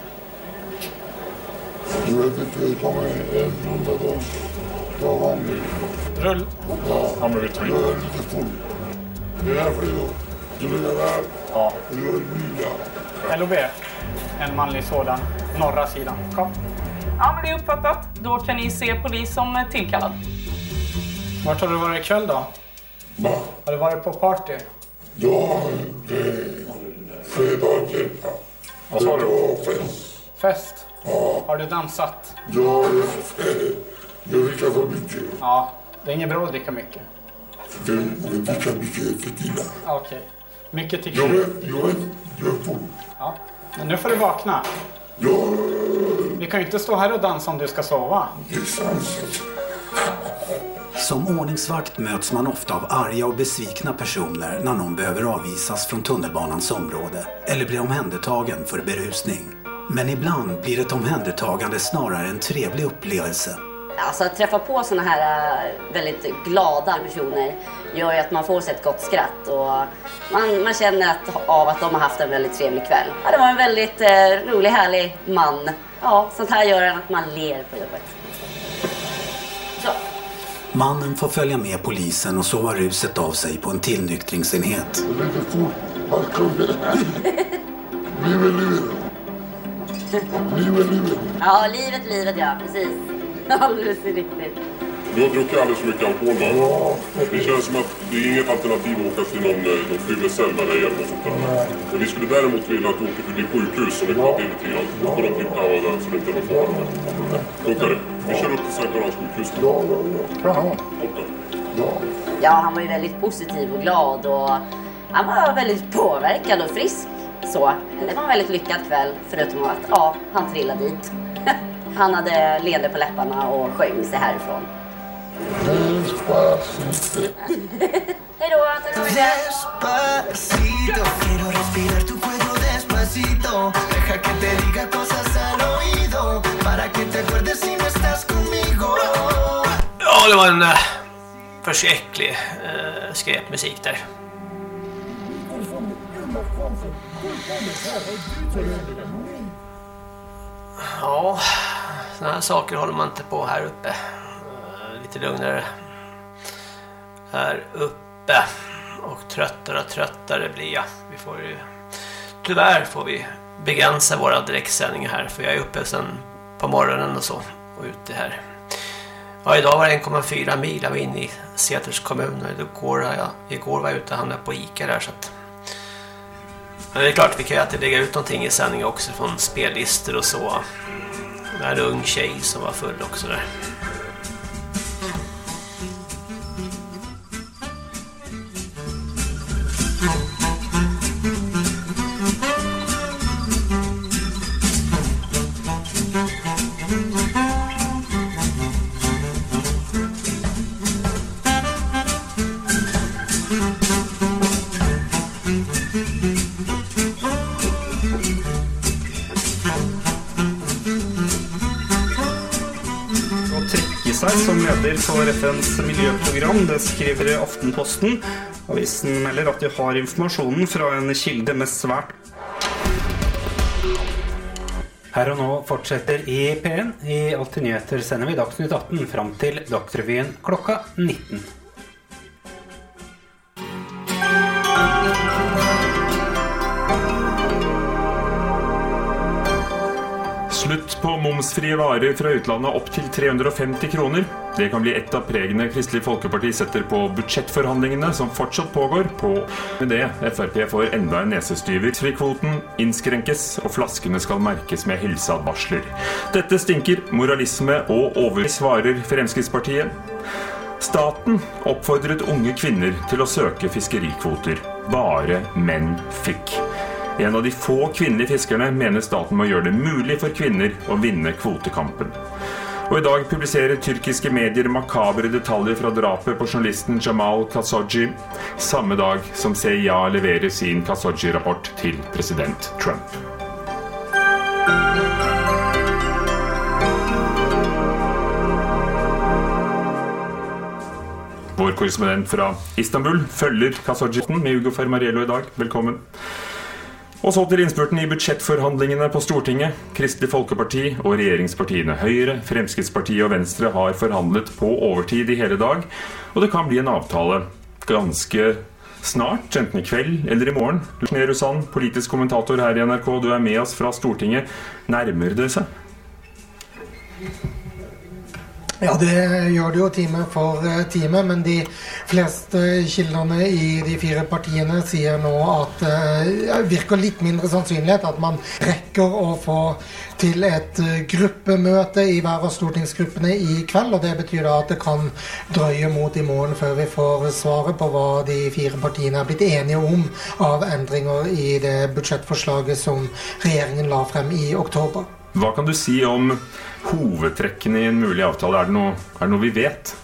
Du vet inte, det kommer en runda gång. Det var vanligt. Rull. Ja, men vi tar in. Jag är lite full. Det är därför du ligger där. Ja. Och jag är nila. LOB. En manlig sådan. Norra sidan. Kom. Ja, men det är uppfattat. Då kan ni se polis som tillkallad. Vart har du varit ikväll då? Va? Har du varit på party? Ja, det är fredag. Vad sa du? Fest. Fest? Ja. Har du dansat? Ja, jag dricker för mycket. Ja, det är inget bra att dricka mycket. Jag dricker mycket tequila. Okej. Mycket tequila. Jag är full. Ja, men nu får du vakna. Ja. Vi kan ju inte stå här och dansa om du ska sova. Det är sant. Som ordningsvakt möts man ofta av arga och besvikna personer när någon behöver avvisas från tunnelbanans område eller blir omhändertagen för berusning. Men ibland blir ett omhändertagande snarare en trevlig upplevelse. Alltså att träffa på såna här väldigt glada personer gör ju att man får sig ett gott skratt och man känner av att de har haft en väldigt trevlig kväll. Ja, det var en väldigt rolig, härlig man. Ja, sånt här gör att man ler på jobbet. Så. Mannen får följa med polisen och sova ruset av sig på en tillnyktringsenhet. Livet. Ja, livet, ja, precis. Alldeles riktigt. Du har druckit alldeles för mycket alkohol, va? Det känns som att det är inget alternativ att åka till någon fyllecell med dig eller något sånt där. Men vi skulle däremot vilja att du åker till ditt sjukhus som vi pratade in lite grann. På de typ av där som inte var farliga. Funkar det? Vi kör upp till Sankt Görans sjukhus. Ja. Ja, han var ju väldigt positiv och glad och Han var väldigt påverkad och frisk. Så det var en väldigt lyckad kväll, förutom att han trillade dit. Han hade leende på läpparna och sjöng sig härifrån. Despacito. Hej då, tack så mycket. Despacito, quiero respirar tu cuello despacito. Deja que te diga cosas al oído para que te acuerdes si no estás conmigo. Ja, det var en förskräcklig skräpmusik där. Ja, såna här saker håller man inte på här uppe. Lite lugnare här uppe. Och tröttare blir jag. Tyvärr får vi begränsa våra direktsändningar här. För jag är uppe sen på morgonen och så. Och ute här. Ja, idag var det 1,4 mil. Jag var inne i Säters kommun. Igår var jag ute och handlade på Ica där. Så att... Men det är klart, vi kan ju alltid lägga ut någonting i sändningen också. Från spellistor och så. Det är en ung tjej som var full också där. Som leder for FNs miljøprogram, det skriver Aftenposten. Avisen melder at de har informasjonen fra en kilde med svært. Her og nå fortsetter i P1. I Alltid nyheter sender vi Dagsnytt 18 fram til Dagsrevyen klokka 19. Slutt på momsfrie varer fra utlandet opp til 350 kroner. Det kan bli et av pregene Kristelig Folkeparti setter på budsjettforhandlingene som fortsatt pågår på. Med det, FRP får enda en nesestyver. Frikvoten innskrenkes, og flaskene skal merkes med helseadvarsler. Dette stinker moralisme og oversvarer Fremskrittspartiet. Staten oppfordret unge kvinner til å søke fiskerikvoter. Bare menn fikk. En av de få kvinnelige fiskerne mener staten må gjøre det mulig for kvinner å vinne kvotekampen. Og i dag publiserer tyrkiske medier makabre detaljer fra drapet på journalisten Jamal Khashoggi, samme dag som CIA leverer sin Khashoggi-rapport til president Trump. Vår korrespondent fra Istanbul følger Khashoggi med Hugo Fermariello i dag. Velkommen. Og så til innspurten i budsjettforhandlingene på Stortinget. Kristelig Folkeparti og regjeringspartiene Høyre, Fremskrittspartiet og Venstre har forhandlet på overtid i hele dag, og det kan bli en avtale ganske snart, enten i kveld eller i morgen. Lars Nehru, politisk kommentator her i NRK, du er med oss fra Stortinget. Nærmer det seg? Ja, det gjør det jo time for time, men de fleste kildene i de fire partiene sier nå at det virker litt mindre sannsynlighet at man rekker å få til et gruppemøte i hver av stortingsgruppene i kveld, og det betyr da at det kan drøye mot i morgen før vi får svaret på hva de fire partiene er blitt enige om av endringer i det budsjettforslaget som regjeringen la frem i oktober. Hva kan du si om hovedtrekkene i en mulig avtale? Er det noe vi vet?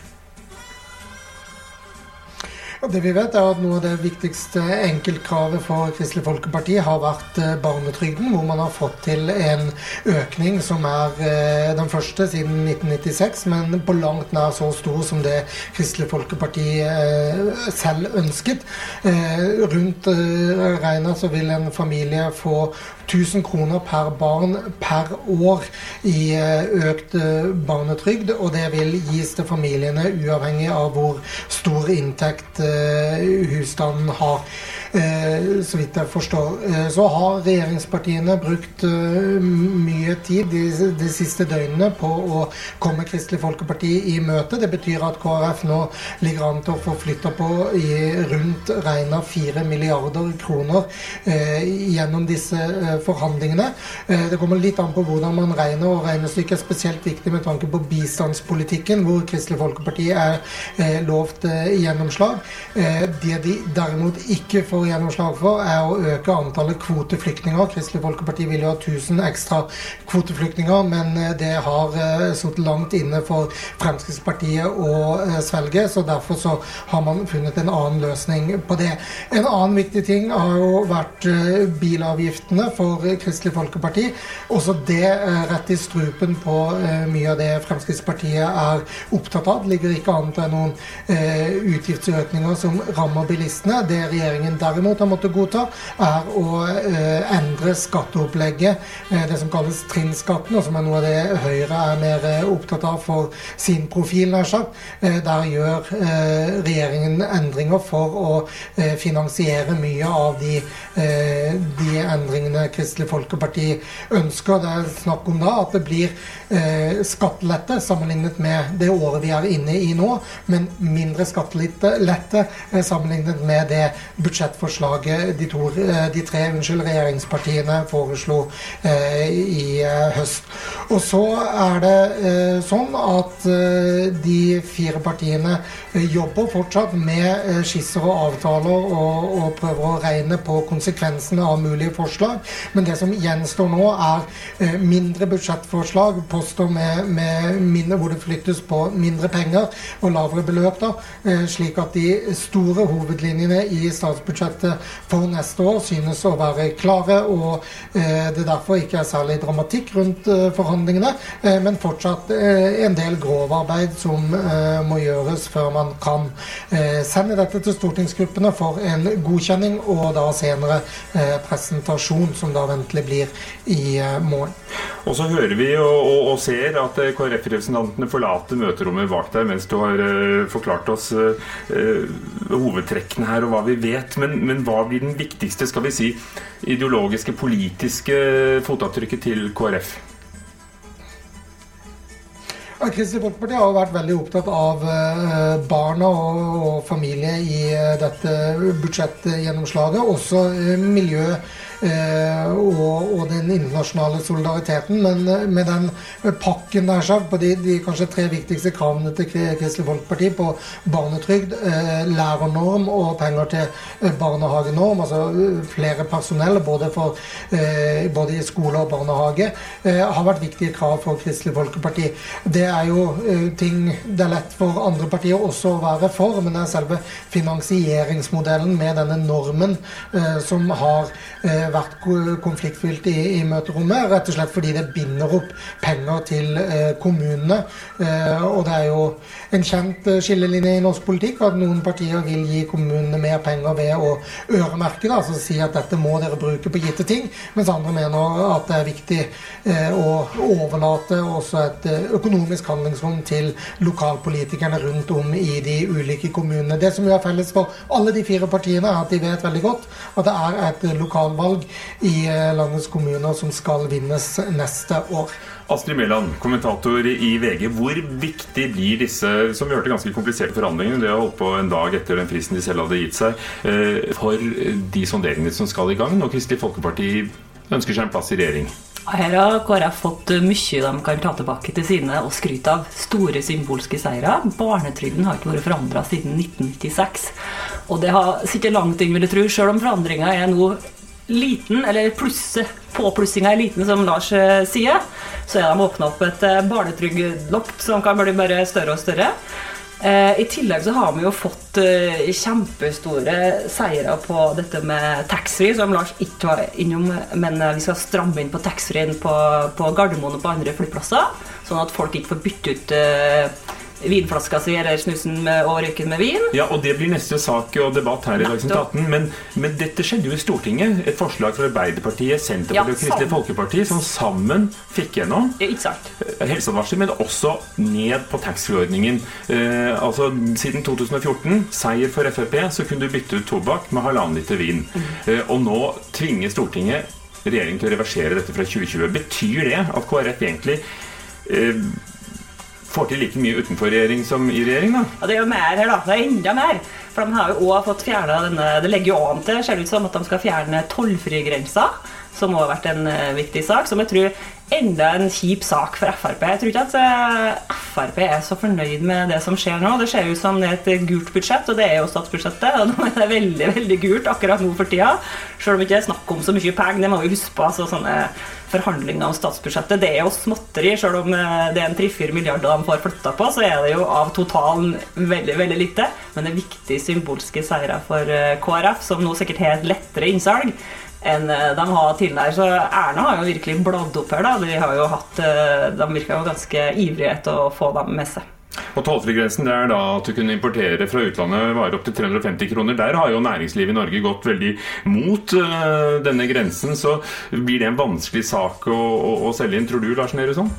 Det vi vet er at noe av det viktigste enkeltkravet for Kristelig Folkeparti har vært barnetrygden, hvor man har fått til en økning som er den første siden 1996, men på langt nær så stor som det Kristelig Folkeparti selv ønsket. Rundt regnet så vil en familie få 1000 kroner per barn per år i økt barnetrygd, og det vil gis til familiene uavhengig av hvor stor inntekt husstanden har. Så vidt jeg forstår. Så har regjeringspartiene brukt mye tid de siste døgnene på å komme Kristelig Folkeparti i møte. Det betyr at KrF nå ligger an til å få flyttet på i rundt regnet 4 milliarder kroner gjennom disse forhandlingene. Det kommer litt an på hvordan man regner, og regnestykket er spesielt viktig med tanke på bistandspolitikken, hvor Kristelig Folkeparti er lovt gjennomslag. Det de derimot ikke får får gjennomslag for, å øke antallet kvoteflyktninger. Kristelig Folkeparti vil jo ha 1000 ekstra kvoteflyktninger, men det har sittet langt inne for Fremskrittspartiet å svelge, så derfor så har man funnet en annen løsning på det. En annen viktig ting har jo vært bilavgiftene for Kristelig Folkeparti. Også det rett i strupen på mye av det Fremskrittspartiet er opptatt av. Det ligger ikke an til noen utgiftsøkninger som rammer bilistene. Det regjeringen derimot har måttet godta, å endre skatteopplegget, det som kalles trinnskatten, og som noe av det Høyre er mer opptatt av for sin profil, nær sagt. Der gjør regjeringen endringer for å finansiere mye av de endringene Kristelig Folkeparti ønsker. Det er snakk om da at det blir skattelette sammenlignet med det året vi er inne i nå, men mindre skattelette sammenlignet med det budsjettforslaget de tre regjeringspartiene foreslo i høst. Og så er det sånn at de fire partiene jobber fortsatt med skisser og avtaler og prøver å regne på konsekvensene av mulige forslag, men det som gjenstår nå mindre budsjettforslag, poster med mindre, hvor det flyttes på mindre penger og lavere beløp da, slik at de store hovedlinjene i statsbudsjettet for neste år synes å være klare, og det derfor ikke særlig dramatikk rundt forhandlingene, men fortsatt en del grovarbeid som må gjøres før man kan sende dette til stortingsgruppene for en godkjenning, og da senere presentasjon som da ventelig blir i morgen. Og så hører vi og ser at KrF-representantene forlater møterommet bak deg mens du har forklart oss hovedtrekkene her og hva vi vet, men hva blir den viktigste, skal vi si, ideologiske, politiske fotavtrykket til KrF? Kristelig Folkeparti har vært veldig opptatt av barna og familie i dette budsjettgjennomslaget, også miljø og den internasjonale solidariteten, men med den pakken der sagt, på de kanskje tre viktigste kravene til Kristelig Folkeparti på barnetrygd, lærernorm og penger til barnehagenorm, altså flere personell både i skole og barnehage, har vært viktige krav for Kristelig Folkeparti. Det jo ting det lett for andre partier også å være for, men det selve finansieringsmodellen med denne normen som har vært konfliktfylt i møterommet, rett og slett fordi det binder opp penger til kommunene, og det jo en kjent skillelinje i norsk politikk at noen partier vil gi kommunene mer penger ved å øremerke det, altså si at dette må dere bruke på gitte ting, mens andre mener at det viktig å overlate også et økonomisk handlingsrom til lokalpolitikerne rundt om i de ulike kommunene. Det som er felles for alle de fire partiene at de vet veldig godt at det et lokalvalg i landets kommuner som skal vinnes neste år. Astrid Mæland, kommentator i VG. Hvor viktig blir disse, som vi hørte, ganske kompliserte forhandlingene, det har holdt på en dag etter den prisen de selv hadde gitt seg, for de sonderingene som skal i gang, når Kristelig Folkeparti ønsker seg en plass i regjering? Her har KrF fått mye de kan ta tilbake til sine og skryte av. Store symbolske seire. Barnetrygden har ikke vært forandret siden 1996. Og det har sittet langt inn, vil jeg tro, selv om forandringen nå liten, eller påplussinga liten, som Lars sier, så de åpnet opp et barnetrygdlokt som kan bli bare større og større. I tillegg så har vi jo fått kjempestore seire på dette med taxfree, som Lars ikke var innom, men vi skal stramme inn på taxfree på Gardermoen og på andre flyplasser, sånn at folk ikke får bytte ut vinflaska si eller snusen og røyken med vin. Ja, og det blir neste sak og debatt her i Dagsnytt 18, men dette skjedde jo i Stortinget, et forslag fra Arbeiderpartiet, Senterpartiet og Kristelig Folkeparti som sammen fikk gjennom helseadvarsler, men også ned på taxfree-ordningen. Altså, siden 2014, seier for FrP, så kunne du bytte ut tobakk med 1,5 liter vin. Og nå tvinger Stortinget regjeringen til å reversere dette fra 2020. Betyr det at KrF egentlig får til like mye utenfor regjering som i regjering da? Ja, det jo mer her da, det enda mer. For de har jo også fått fjernet denne, det legger jo an til, ser det ut som at de skal fjerne tollfrigrensa, som også har vært en viktig sak, som jeg tror enda en kjip sak for FrP. Jeg tror ikke at FrP så fornøyd med det som skjer nå. Det ser ut som det et gult budsjett, og det jo statsbudsjettet, og nå det veldig, veldig gult akkurat nå for tida. Selv om det ikke snakk om så mye penger, det må vi huske på, altså sånne forhandlinger om statsbudsjettet, det jo småtteri, selv om det en 3-4 milliarder de får flyttet på, så det jo av totalen veldig, veldig lite, men det viktige symbolske seirer for KrF, som nå sikkert har et lettere innsalg enn de har tidligere, så Erna har jo virkelig bladd opp her da, de virker jo ganske ivrige til å få dem med seg. Og tollfrigrensen det da at du kunne importere fra utlandet varer opp til 350 kroner. Der har jo næringslivet i Norge gått veldig mot denne grensen, så blir det en vanskelig sak å selge inn, tror du, Lars Nehru Sand?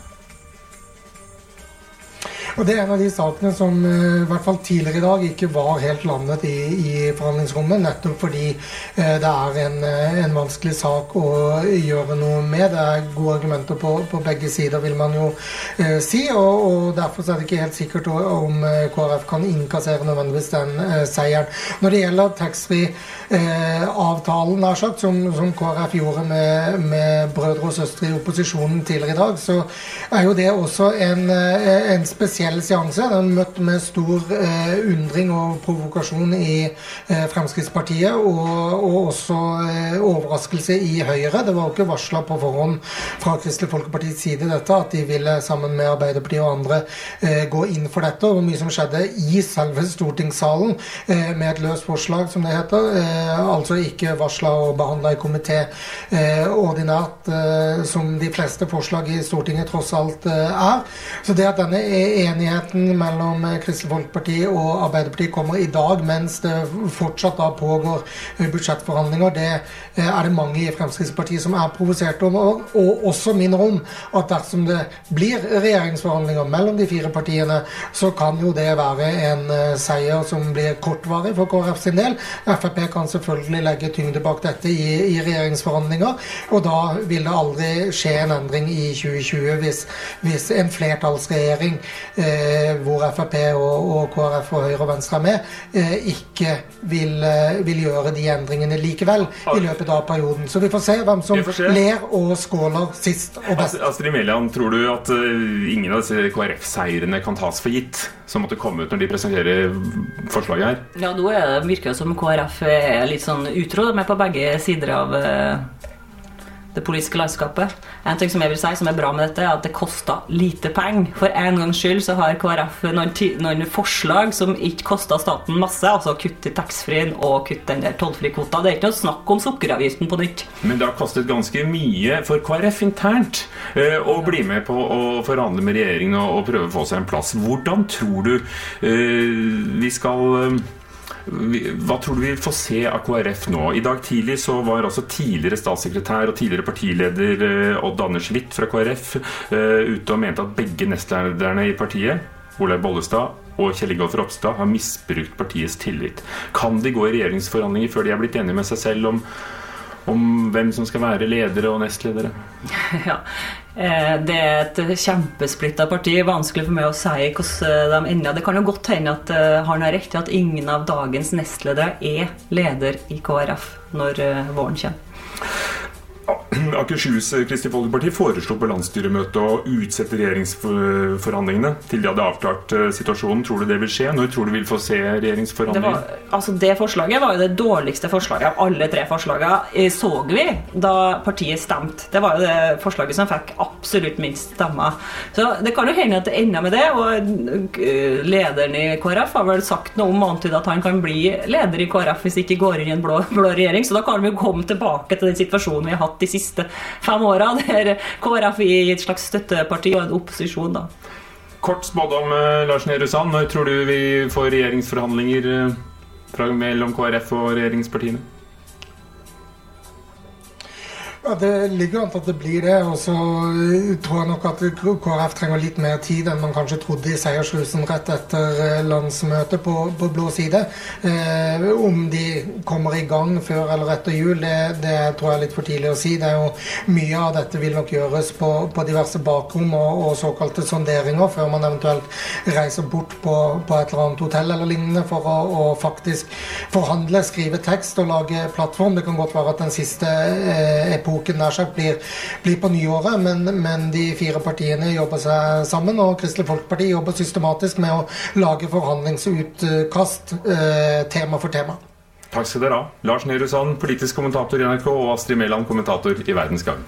Og det en av de sakene som i hvert fall tidligere i dag ikke var helt landet i forhandlingsrommet, nettopp fordi det en vanskelig sak å gjøre noe med. Det gode argumenter på begge sider, vil man jo si, og derfor det ikke helt sikkert om KrF kan innkassere nødvendigvis den seieren. Når det gjelder taxfree-avtalen, nær sagt, som KrF gjorde med brødre og søstre i opposisjonen tidligere i dag, så jo det også en spesiell seanse. Den møtt med stor undring og provokasjon i Fremskrittspartiet, og også overraskelse i Høyre. Det var jo ikke varslet på forhånd fra Kristelig Folkepartis side dette, at de ville sammen med Arbeiderpartiet og andre gå inn for dette, og hvor mye som skjedde i selve stortingssalen med et løst forslag, som det heter, altså ikke varslet og behandlet i komité ordinært, som de fleste forslag i Stortinget tross alt Så det at denne enigheten mellom Kristelig Folkeparti og Arbeiderpartiet kommer i dag, mens det fortsatt da pågår budsjettforhandlinger, det det mange i Fremskrittspartiet som provosert over, og også minner om at dersom det blir regjeringsforhandlinger mellom de 4 partiene, så kan jo det være en seier som blir kortvarig for KrF sin del. FrP kan selvfølgelig legge tyngde bak dette i regjeringsforhandlinger, og da vil det aldri skje en endring i 2020 hvis en flertallsregjering hvor FrP og KrF og Høyre og Venstre med, ikke vil gjøre de endringene likevel i løpet av perioden. Så vi får se hvem som ler og skåler sist og best. Astrid Mæland, tror du at ingen av disse KrF-seirene kan tas for gitt, som måtte komme ut når de presenterer forslaget her? Ja, nå virker det som KrF litt sånn utro, de på begge sider av det politiske landskapet. En ting som jeg vil si som bra med dette, at det koster lite penger. For en gangs skyld så har KrF noen forslag som ikke koster staten masse, altså kutte taxfree og kutte den der tollfri kvota. Det ikke noe snakk om sukkeravgiften på nytt. Men det har kostet ganske mye for KrF internt å bli med på å forhandle med regjeringen og prøve å få seg en plass. Hvordan tror du vi skal... Hva tror du vi får se av KrF nå? I dag tidlig så var også tidligere statssekretær og tidligere partileder Odd Anders Hvitt fra KrF ute og mente at begge nestlederne i partiet, Olaug Bollestad og Kjell Ingolf Ropstad, har misbrukt partiets tillit. Kan de gå i regjeringsforhandlinger før de har blitt enige med seg selv om hvem som skal være ledere og nestledere? Ja, det et kjempesplittet parti. Vanskelig for meg å si hvordan de ender. Det kan jo godt hende at han har rett i at ingen av dagens nestledere leder i KrF når våren kommer. Akershus Kristelig Folkeparti foreslo på landsstyremøtet å utsette regjeringsforhandlingene til de hadde avklart situasjonen. Tror du det vil skje? Når tror du vil få se regjeringsforhandlinger? Det forslaget var jo det dårligste forslaget av alle 3 forslagene, så vi da partiet stemte. Det var jo det forslaget som fikk absolutt minst stemmer. Så det kan jo hende at det ender med det, og lederen i KrF har vel sagt noe om antydet at han kan bli leder i KrF hvis det ikke går inn i en blå regjering, så da kan vi jo komme tilbake til den situasjonen vi har hatt de siste 5 årene, der KrF i et slags støtteparti og en opposisjon da. Kort spådom, Lars Nehru Sand, når tror du vi får regjeringsforhandlinger mellom KrF og regjeringspartiene? Ja, det ligger an til at det blir det, og så tror jeg nok at KrF trenger litt mer tid enn man kanskje trodde i seiersrusen rett etter landsmøtet på blå side. Om de kommer i gang før eller etter jul, det tror jeg litt for tidlig å si. Det jo mye av dette vil nok gjøres på diverse bakrom og såkalte sonderinger før man eventuelt reiser bort på et eller annet hotell eller lignende for å faktisk forhandle, skrive tekst og lage plattform. Det kan godt være at den siste koken nær sagt blir på nyåret, men de 4 partiene jobber seg sammen, og Kristelig Folkeparti jobber systematisk med å lage forhandlingsutkast tema for tema. Takk skal dere ha. Lars Nehru Sand, politisk kommentator i NRK, og Astrid Mæland, kommentator i Verdensgang.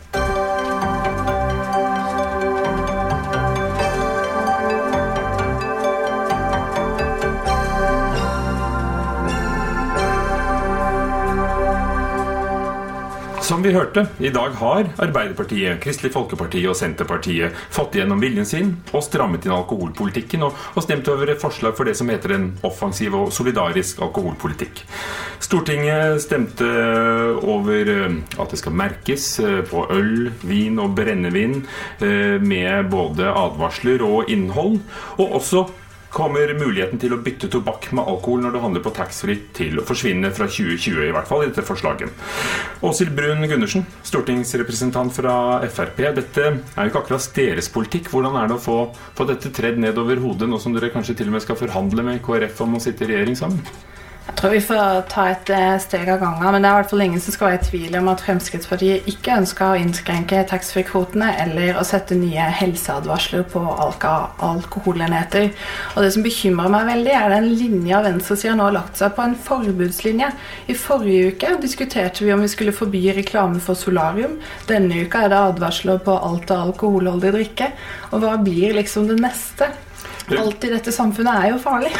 Som vi hørte, i dag har Arbeiderpartiet, Kristelig Folkeparti og Senterpartiet fått gjennom viljen sin og strammet inn alkoholpolitikken og stemt over et forslag for det som heter en offensiv og solidarisk alkoholpolitikk. Stortinget stemte over at det skal merkes på øl, vin og brennevin med både advarsler og innhold, og også kommer muligheten til å bytte tobakk med alkohol når det handler på taxfree til å forsvinne fra 2020, i hvert fall i dette forslaget. Åshild Bruun-Gundersen, stortingsrepresentant fra FrP. Dette jo ikke akkurat deres politikk. Hvordan det å få dette tredd ned over hodet, nå som dere kanskje til og med skal forhandle med KrF om å sitte i regjering sammen? Jeg tror vi får ta et steg av gangen, men det i hvert fall ingen som skal være i tvil om at Fremskrittspartiet ikke ønsker å innskrenke taxfree-kvotene eller å sette nye helseadvarsler på alkoholenheter. Og det som bekymrer meg veldig den linja venstresiden nå har lagt seg på en forbudslinje. I forrige uke diskuterte vi om vi skulle forby reklame for solarium. Denne uka det advarsler på alt av alkoholholdig drikke. Og hva blir liksom det neste? Alt i dette samfunnet jo farlig.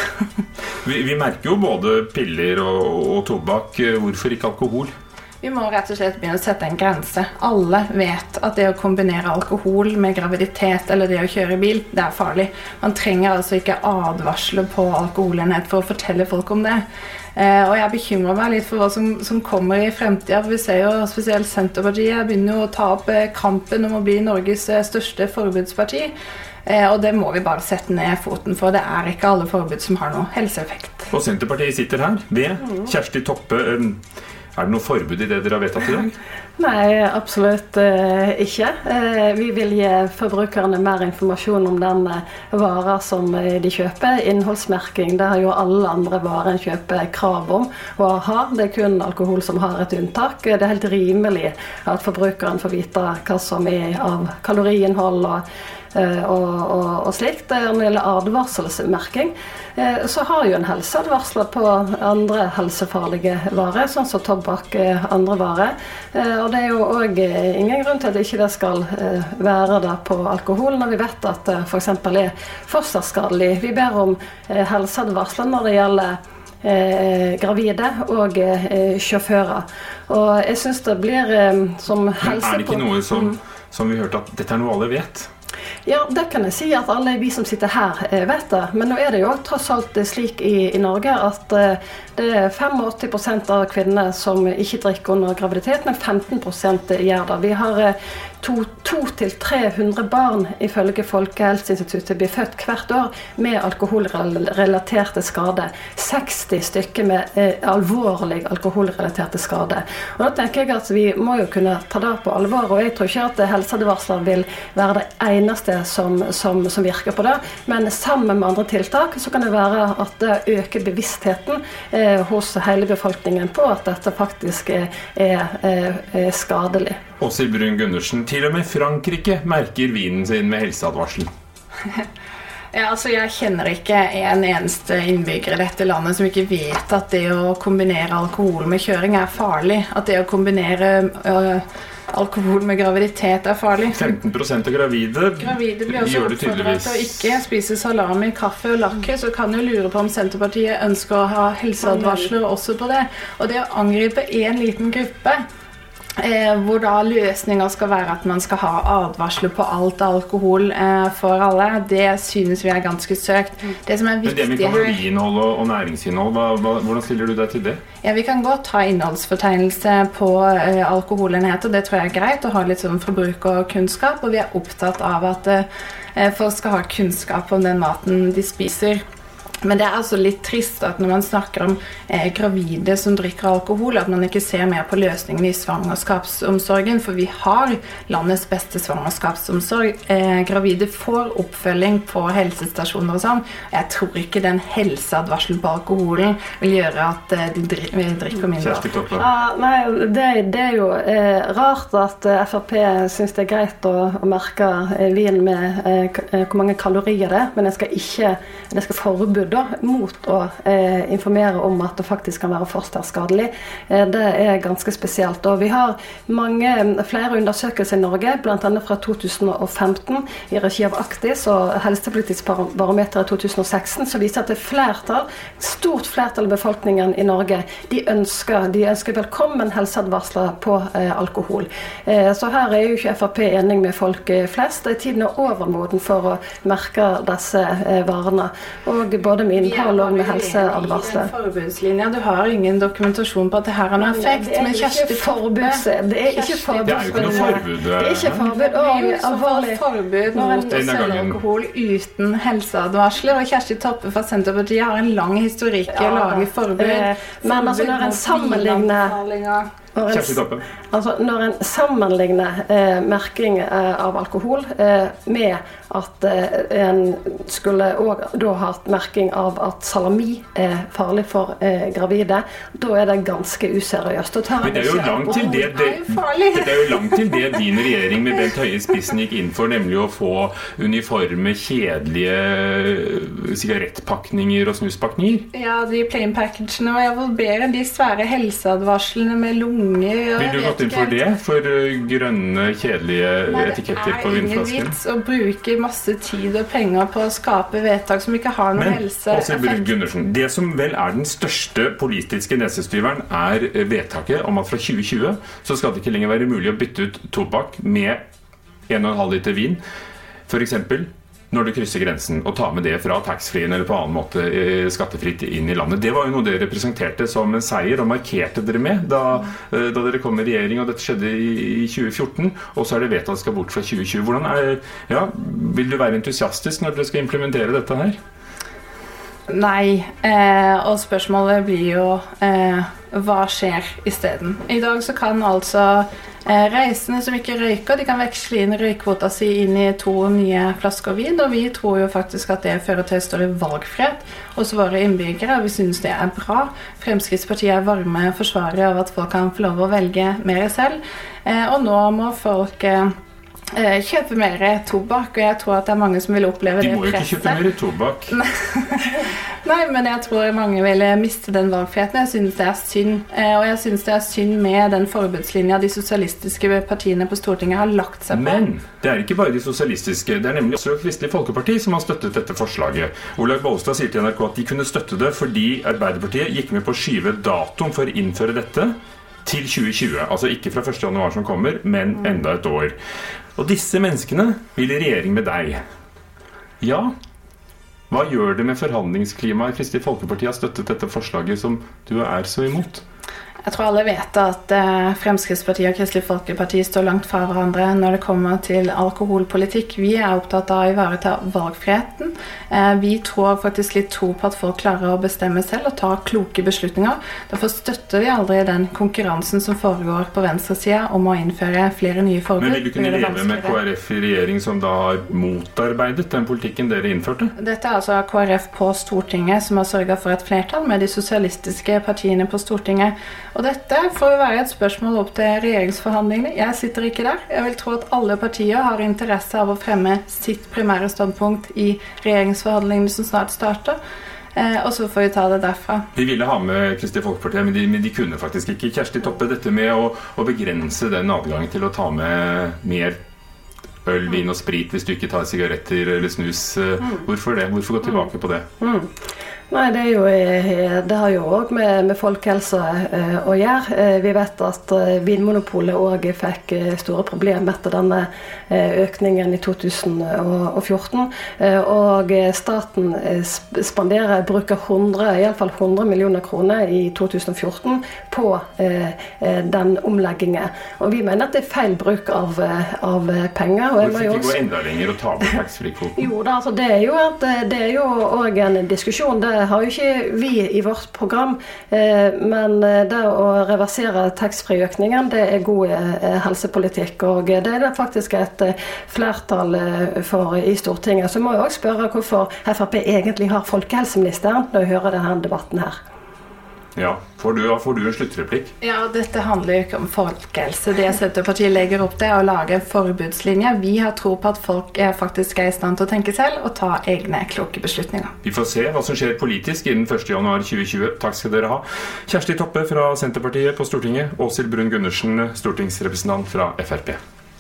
Vi merker jo både piller og tobakk. Hvorfor ikke alkohol? Vi må rett og slett begynne å sette en grense. Alle vet at det å kombinere alkohol med graviditet eller det å kjøre bil, det farlig. Man trenger altså ikke advarsler på alkoholenhet for å fortelle folk om det. Og jeg bekymrer meg litt for hva som kommer i fremtiden. Vi ser jo spesielt Senterpartiet begynner å ta opp kampen om å bli Norges største forbudsparti. Og det må vi bare sette ned foten for. Det ikke alle forbud som har noe helseeffekt. Og Senterpartiet sitter her ved Kjersti Toppe. Det noe forbud i det dere har vedtatt i dag? Nei, absolutt ikke. Vi vil gi forbrukerne mer informasjon om den varer som de kjøper. Innholdsmerking, det har jo alle andre varer kjøper krav om å ha. Det kun alkohol som har et unntak. Det helt rimelig at forbrukeren får vite hva som av kaloriinnhold og slikt. Når det gjelder advarselsmerking, så har jo en helseadvarsler på andre helsefarlige varer, sånn som tobakk, andre varer. Og det jo også ingen grunn til at ikke det skal være det på alkohol, når vi vet at det for eksempel fosterskadelig. Vi ber om helseadvarsler når det gjelder gravide og sjåfører. Og jeg synes det blir som helse... Men det ikke noe som vi hørte at dette noe alle vet? Ja, det kan jeg si at alle vi som sitter her vet det. Men nå det jo tross alt slik i Norge at det 85% av kvinner som ikke drikker under graviditet, men 15% gjør det. Vi har 200-300 barn ifølge Folkehelseinstituttet blir født hvert år med alkoholrelaterte skader. 60 stykker med alvorlig alkoholrelaterte skader. Og da tenker jeg at vi må jo kunne ta det på alvor, og jeg tror ikke at helseadvarsler vil være det eneste som virker på det, men sammen med andre tiltak så kan det være at det øker bevisstheten hos hele befolkningen på at dette faktisk skadelig. Åshild Bruun-Gundersen, til og med Frankrike merker vinen sin med helseadvarsel. Ja, altså jeg kjenner ikke en eneste innbygger i dette landet som ikke vet at det å kombinere alkohol med kjøring farlig, at det å kombinere alkohol med graviditet farlig. 15% av gravide blir også oppfordret til å ikke spise salami, kaffe og lakke, så kan jo lure på om Senterpartiet ønsker å ha helseadvarsler også på det. Og det å angripe en liten gruppe, hvor da løsninger skal være at man skal ha advarsler på alt alkohol for alle, det synes vi ganske søkt. Det som viktig Men det med kaloriinnhold og næringsinnhold, hvordan stiller du deg til det? Ja, vi kan godt ha innholdsfortegnelse på alkoholenheter, det tror jeg greit å ha litt sånn forbrukerkunnskap, og vi opptatt av at folk skal ha kunnskap om den maten de spiser. Men det altså litt trist at når man snakker om gravide som drikker alkohol, at man ikke ser mer på løsningen i svangerskapsomsorgen, for vi har landets beste svangerskapsomsorg. Gravide får oppfølging på helsestasjoner og sånn. Jeg tror ikke den helseadvarselen på alkoholen vil gjøre at de drikker mindre. Nei, det jo rart at FrP synes det greit å merke vin med hvor mange kalorier det men det skal forbud mot å informere om at det faktisk kan være fosterskadelig. Det ganske spesielt. Og vi har flere undersøkelser i Norge, blant annet fra 2015 i regi av Actis og Helsepolitisk barometer i 2016, som viser at det stort flertall av befolkningen i Norge, de ønsker velkommen helseadvarsler på alkohol. Så her jo ikke FrP enig med folk flest. Tiden overmoden for å merke disse varene. Og både med innhold og med helseadvarsler. Forbudslinja, du har ingen dokumentasjon på at det her har noen effekt. Men Kjersti Toppe, det ikke forbud. Det ikke forbud. Og forbud mot å selge alkohol uten helseadvarsler. Og Kjersti Toppe fra Senterpartiet har en lang historikk i å lage forbud. Men altså når en sammenligner når en sammenligner merking av alkohol med at en skulle også da ha merking av at salami farlig for gravide, da det ganske useriøst. Men det jo langt til det jo langt til det din regjering med Bent Høie spissen gikk inn for, nemlig å få uniforme, kjedelige sigarettpakninger og snuspakninger. Ja, de plain packagene var iallfall bedre enn de svære helseadvarslene med lunger. Vil du gått inn for det? For grønne, kjedelige etiketter på vinflasken? Det ingen vits å bruke masse tid og penger på å skape vedtak som ikke har noen helseeffekt. Gundersen, det som vel den største politiske nesestyveren vedtaket om at fra 2020 så skal det ikke lenger være mulig å bytte ut tobakk med 1,5 liter vin, for eksempel når du krysser grensen, og ta med det fra taxfree-en eller på annen måte skattefritt inn i landet. Det var jo noe dere presenterte som en seier, og markerte dere med da dere kom i regjering, og dette skjedde i 2014, og så det vedtatt skal bort fra 2020. Hvordan vil du være entusiastisk når dere skal implementere dette her? Nei, og spørsmålet blir jo hva skjer i stedet? I dag så kan altså reisende som ikke røyker, de kan veksle inn røykvota si inn i 2 nye flasker vin, og vi tror jo faktisk at det fører til større valgfrihet hos våre innbyggere, og vi synes det bra. Fremskrittspartiet varme forsvarere av at folk kan få lov å velge mer selv, og nå må folk kjøpe mer tobakk, og jeg tror at det mange som vil oppleve det presset. De må jo ikke kjøpe mer tobakk. Nei, men jeg tror mange vil miste den valgfriheten. Jeg synes det synd, og jeg synes det synd med den forbudslinja de sosialistiske partiene på Stortinget har lagt seg på. Men det ikke bare de sosialistiske, det nemlig også Kristelig Folkeparti som har støttet dette forslaget. Olaug Bollestad sier til NRK at de kunne støtte det fordi Arbeiderpartiet gikk med på å skyve datoen for å innføre dette til 2020, altså ikke fra 1. januar som kommer, men enda et år. Og disse menneskene vil i regjering med deg. Ja, hva gjør det med forhandlingsklimaet? Kristelig Folkeparti har støttet dette forslaget som du så imot. Jeg tror alle vet at Fremskrittspartiet og Kristelig Folkeparti står langt fra hverandre når det kommer til alkoholpolitikk. Vi opptatt av å ivareta valgfriheten. Vi tror faktisk litt tro på at folk klarer å bestemme selv og ta kloke beslutninger. Derfor støtter vi aldri den konkurransen som foregår på venstresiden om å innføre flere nye forbud. Men vil du kunne leve med KrF i regjering som da har motarbeidet den politikken dere innførte? Dette altså KrF på Stortinget som har sørget for et flertall med de sosialistiske partiene på Stortinget. Og dette får jo være et spørsmål opp til regjeringsforhandlingene. Jeg sitter ikke der. Jeg vil tro at alle partier har interesse av å fremme sitt primære standpunkt i regjeringsforhandlingene som snart starter. Og så får vi ta det derfra. De ville ha med Kristelig Folkeparti, men de kunne faktisk ikke. Kjersti Toppe, dette med å begrense den adgangen til å ta med mer øl, vin og sprit hvis du ikke tar sigaretter eller snus. Hvorfor det? Hvorfor gå tilbake på det? Nei, det har jo også med folkehelse å gjøre. Vi vet at Vinmonopolet også fikk store problemer etter denne økningen i 2014. Og staten bruker i alle fall 100 millioner kroner i 2014 på den omleggingen. Og vi mener at det feil bruk av penger. Hvorfor ikke gå enda lenger og ta bort taxfree-kvoten? Jo, det er jo også en diskusjon. Det har jo ikke vi i vårt program, men det å reversere taxfree-økningen, det er god helsepolitikk, og det er det faktisk et flertall for i Stortinget. Så må jeg også spørre hvorfor FrP egentlig har folkehelseministeren når jeg hører denne debatten her. Ja, får du en sluttreplikk? Ja, dette handler jo ikke om folkehelse. Det Senterpartiet legger opp til å lage en forbudslinje. Vi har tro på at folk faktisk i stand til å tenke selv og ta egne kloke beslutninger. Vi får se hva som skjer politisk innen 1. januar 2020. Takk skal dere ha. Kjersti Toppe fra Senterpartiet på Stortinget, Åshild Brun-Gundersen, stortingsrepresentant fra FrP.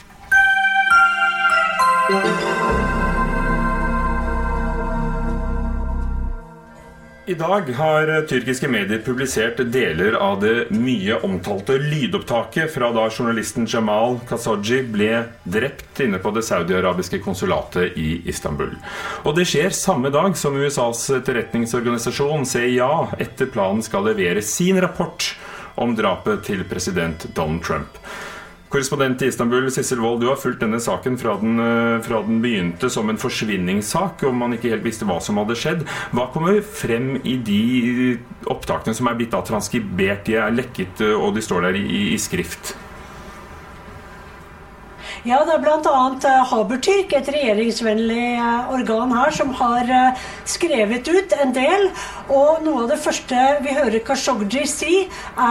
I dag har tyrkiske medier publisert deler av det mye omtalte lydopptaket fra da journalisten Jamal Khashoggi ble drept inne på det saudi-arabiske konsulatet i Istanbul. Og det skjer samme dag som USAs etterretningsorganisasjon CIA etter planen skal levere sin rapport om drapet til president Donald Trump. Korrespondent i Istanbul, Sissel Wold, du har fulgt denne saken fra den begynte som en forsvinningssak, og man ikke helt visste hva som hadde skjedd. Hva kommer frem i de opptakene som blitt transkribert, de lekket, og de står der i skrift? Ja, det blant annet Habertürk, et regjeringsvennlig organ her, som har skrevet ut en del, og noe av det første vi hører Khashoggi si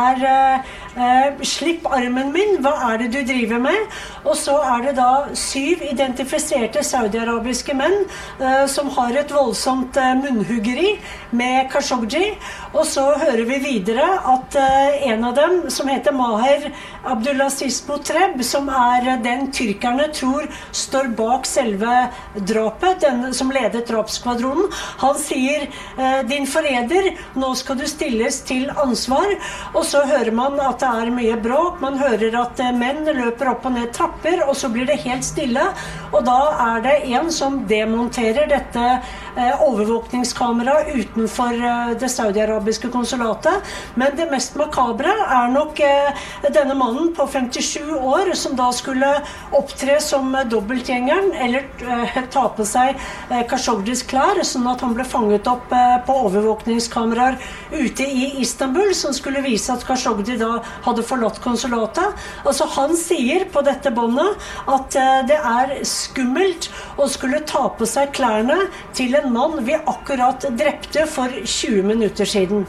slipp armen min, hva det du driver med? Og så det da 7 identifiserte saudi-arabiske menn som har et voldsomt munnhuggeri med Khashoggi, og så hører vi videre at en av dem, som heter Maher Abdulaziz Motreb, som den tyrkerne tror står bak selve drapet, den som ledet drapskvadronen, han sier, din forræder, nå skal du stilles til ansvar, og så hører man at det mye bråk, man hører at menn løper opp og ned trapper, og så blir det helt stille, og da det en som demonterer dette overvåkningskamera utenfor det saudi-arabiske konsulatet, men det mest makabre nok denne mannen på 57 år som da skulle opptre som dobbeltgjengeren, eller ta på seg Khashoggis klær, sånn at han ble fanget opp på overvåkningskameraer ute i Istanbul, som skulle vise at Khashoggi da hadde forlatt konsulatet. Altså han sier på dette båndet at det skummelt å skulle ta på seg klærne til en mann vi akkurat drepte for 20 minutter siden.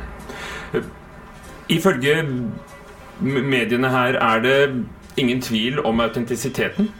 Ifølge mediene her det ingen tvil om autentisiteten?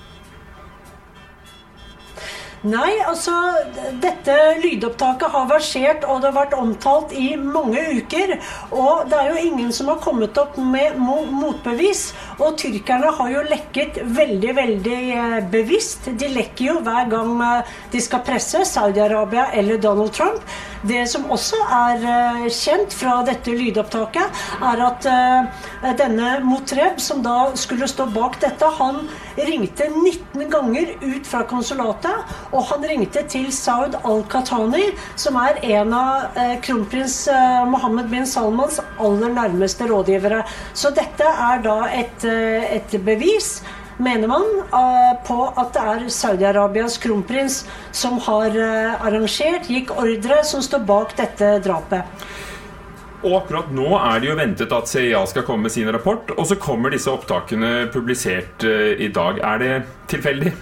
Nei, altså dette lydopptaket har versert og det har vært omtalt i mange uker, og det jo ingen som har kommet opp med motbevis, og tyrkerne har jo lekket veldig, veldig bevisst. De lekker jo hver gang de skal presse Saudi-Arabia eller Donald Trump. Det som også kjent fra dette lydopptaket at denne Motreb, som da skulle stå bak dette, han ringte 19 ganger ut fra konsulatet, og han ringte til Saud al-Qahtani, som en av kronprins Mohammed bin Salmans aller nærmeste rådgivere. Så dette da et bevis, mener man, på at det Saudi-Arabias kronprins som har arrangert, gikk ordre som står bak dette drapet. Og akkurat nå det jo ventet at CIA skal komme med sin rapport, og så kommer disse opptakene publisert i dag. Det tilfeldig?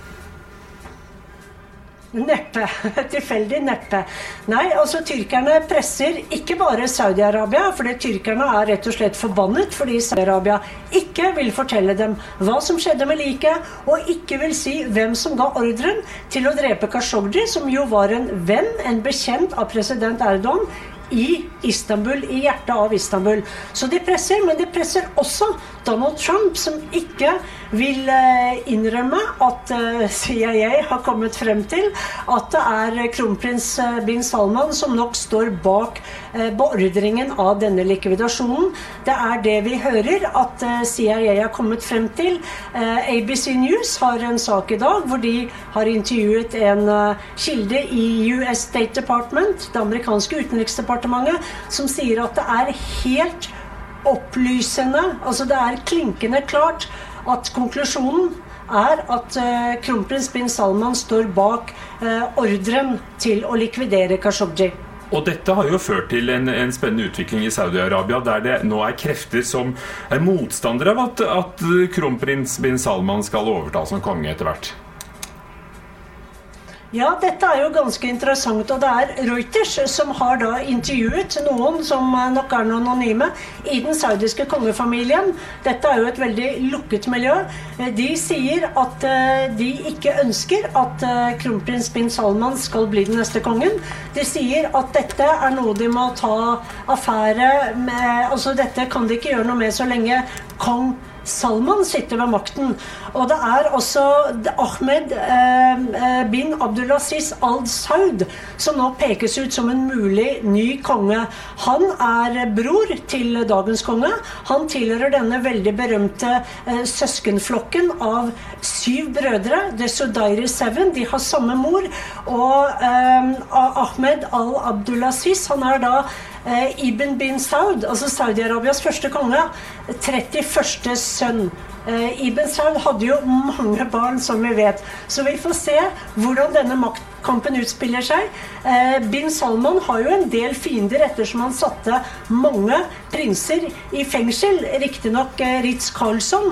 Neppe. Tilfeldig neppe. Nei, altså tyrkerne presser ikke bare Saudi-Arabia, fordi tyrkerne rett og slett forbannet, fordi Saudi-Arabia ikke vil fortelle dem hva som skjedde med liket, og ikke vil si hvem som ga ordren til å drepe Khashoggi, som jo var en venn, en bekjent av president Erdogan, i Istanbul, i hjertet av Istanbul. Så de presser, men de presser også Donald Trump, som ikke vil innrømme at CIA har kommet frem til at det kronprins bin Salman som nok står bak beordringen av denne likvidasjonen. Det det vi hører at CIA har kommet frem til. ABC News har en sak i dag hvor de har intervjuet en kilde i US State Department, det amerikanske utenriksdepartementet, som sier at det helt opplysende, altså det klinkende klart at konklusjonen at kronprins bin Salman står bak ordren til å likvidere Khashoggi. Og dette har jo ført til en spennende utvikling i Saudi-Arabia, der det nå krefter som motstandere av at kronprins bin Salman skal overta som konge etter hvert. Ja, dette jo ganske interessant, og det Reuters som har da intervjuet noen som nok noen anonyme i den saudiske kongefamilien. Dette jo et veldig lukket miljø. De sier at de ikke ønsker at kronprins bin Salman skal bli den neste kongen. De sier at dette noe de må ta affære med, altså dette kan de ikke gjøre noe med så lenge kong Salman sitter ved makten. Og det også Ahmed bin Abdulaziz Al Saud som nå pekes ut som en mulig ny konge. Han bror til dagens konge. Han tilhører denne veldig berømte søskenflokken av 7 brødre, The Sudairi 7. De har samme mor. Og Ahmed Al Abdulaziz, han da Ibn bin Saud, altså Saudi-Arabias første konge, 31. sønn. Ibn Saud hadde jo mange barn, som vi vet. Så vi får se hvordan denne maktkampen utspiller seg. Bin Salman har jo en del fiender ettersom han satte mange prinser i fengsel. Riktig nok Ritz-Carlson.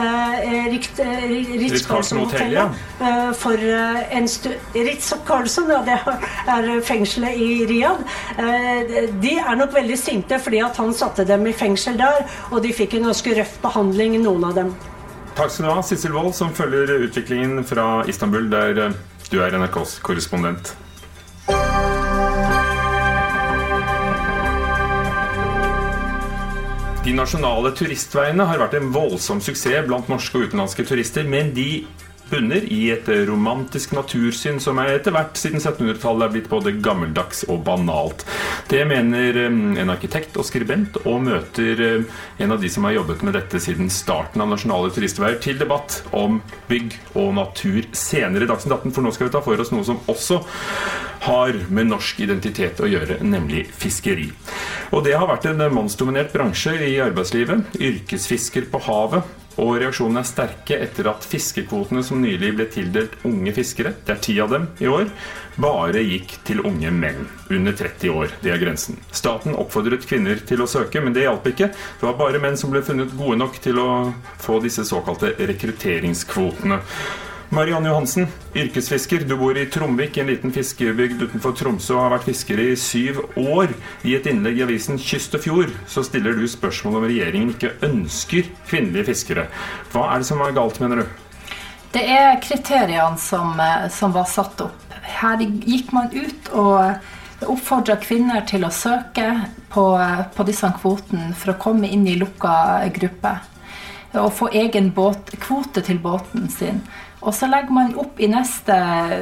Ritz-Carlson-hotellet. For en Ritz-Carlson, ja, det fengselet i Riyadh. De nok veldig sinte fordi at han satte dem i fengsel der, og de fikk en ganske røff behandling, noen av dem. Takk skal du ha, Sissel Wold, som følger utviklingen fra Istanbul, der du NRKs korrespondent. De nasjonale turistveiene har vært en voldsom suksess blant norske og utenlandske turister, men de bunner i et romantisk natursyn som etter hvert siden 1700-tallet blitt både gammeldags og banalt. Det mener en arkitekt og skribent, og møter en av de som har jobbet med dette siden starten av nasjonale turistveier, til debatt om bygg og natur senere i Dagsnytt 18, for nå skal vi ta for oss noe som også har med norsk identitet å gjøre, nemlig fiskeri. Og det har vært en mannsdominert bransje i arbeidslivet, yrkesfisker på havet, og reaksjonene sterke etter at fiskekvotene som nylig ble tildelt unge fiskere, det 10 av dem i år, bare gikk til unge menn under 30 år, det grensen. Staten oppfordret kvinner til å søke, men det hjalp ikke. Det var bare menn som ble funnet gode nok til å få disse såkalte rekrutteringskvotene. Marianne Johansen, yrkesfisker. Du bor i Tromvik, en liten fiskebygd utenfor Tromsø, og har vært fisker i 7 år. I et innlegg i avisen Kyst og Fjord så stiller du spørsmål om regjeringen ikke ønsker kvinnelige fiskere. Hva det som galt, mener du? Det kriteriene som var satt opp. Her gikk man ut og oppfordret kvinner til å søke på disse kvotene for å komme inn i lukka gruppe og få egen kvote til båten sin. Og så legger man opp i neste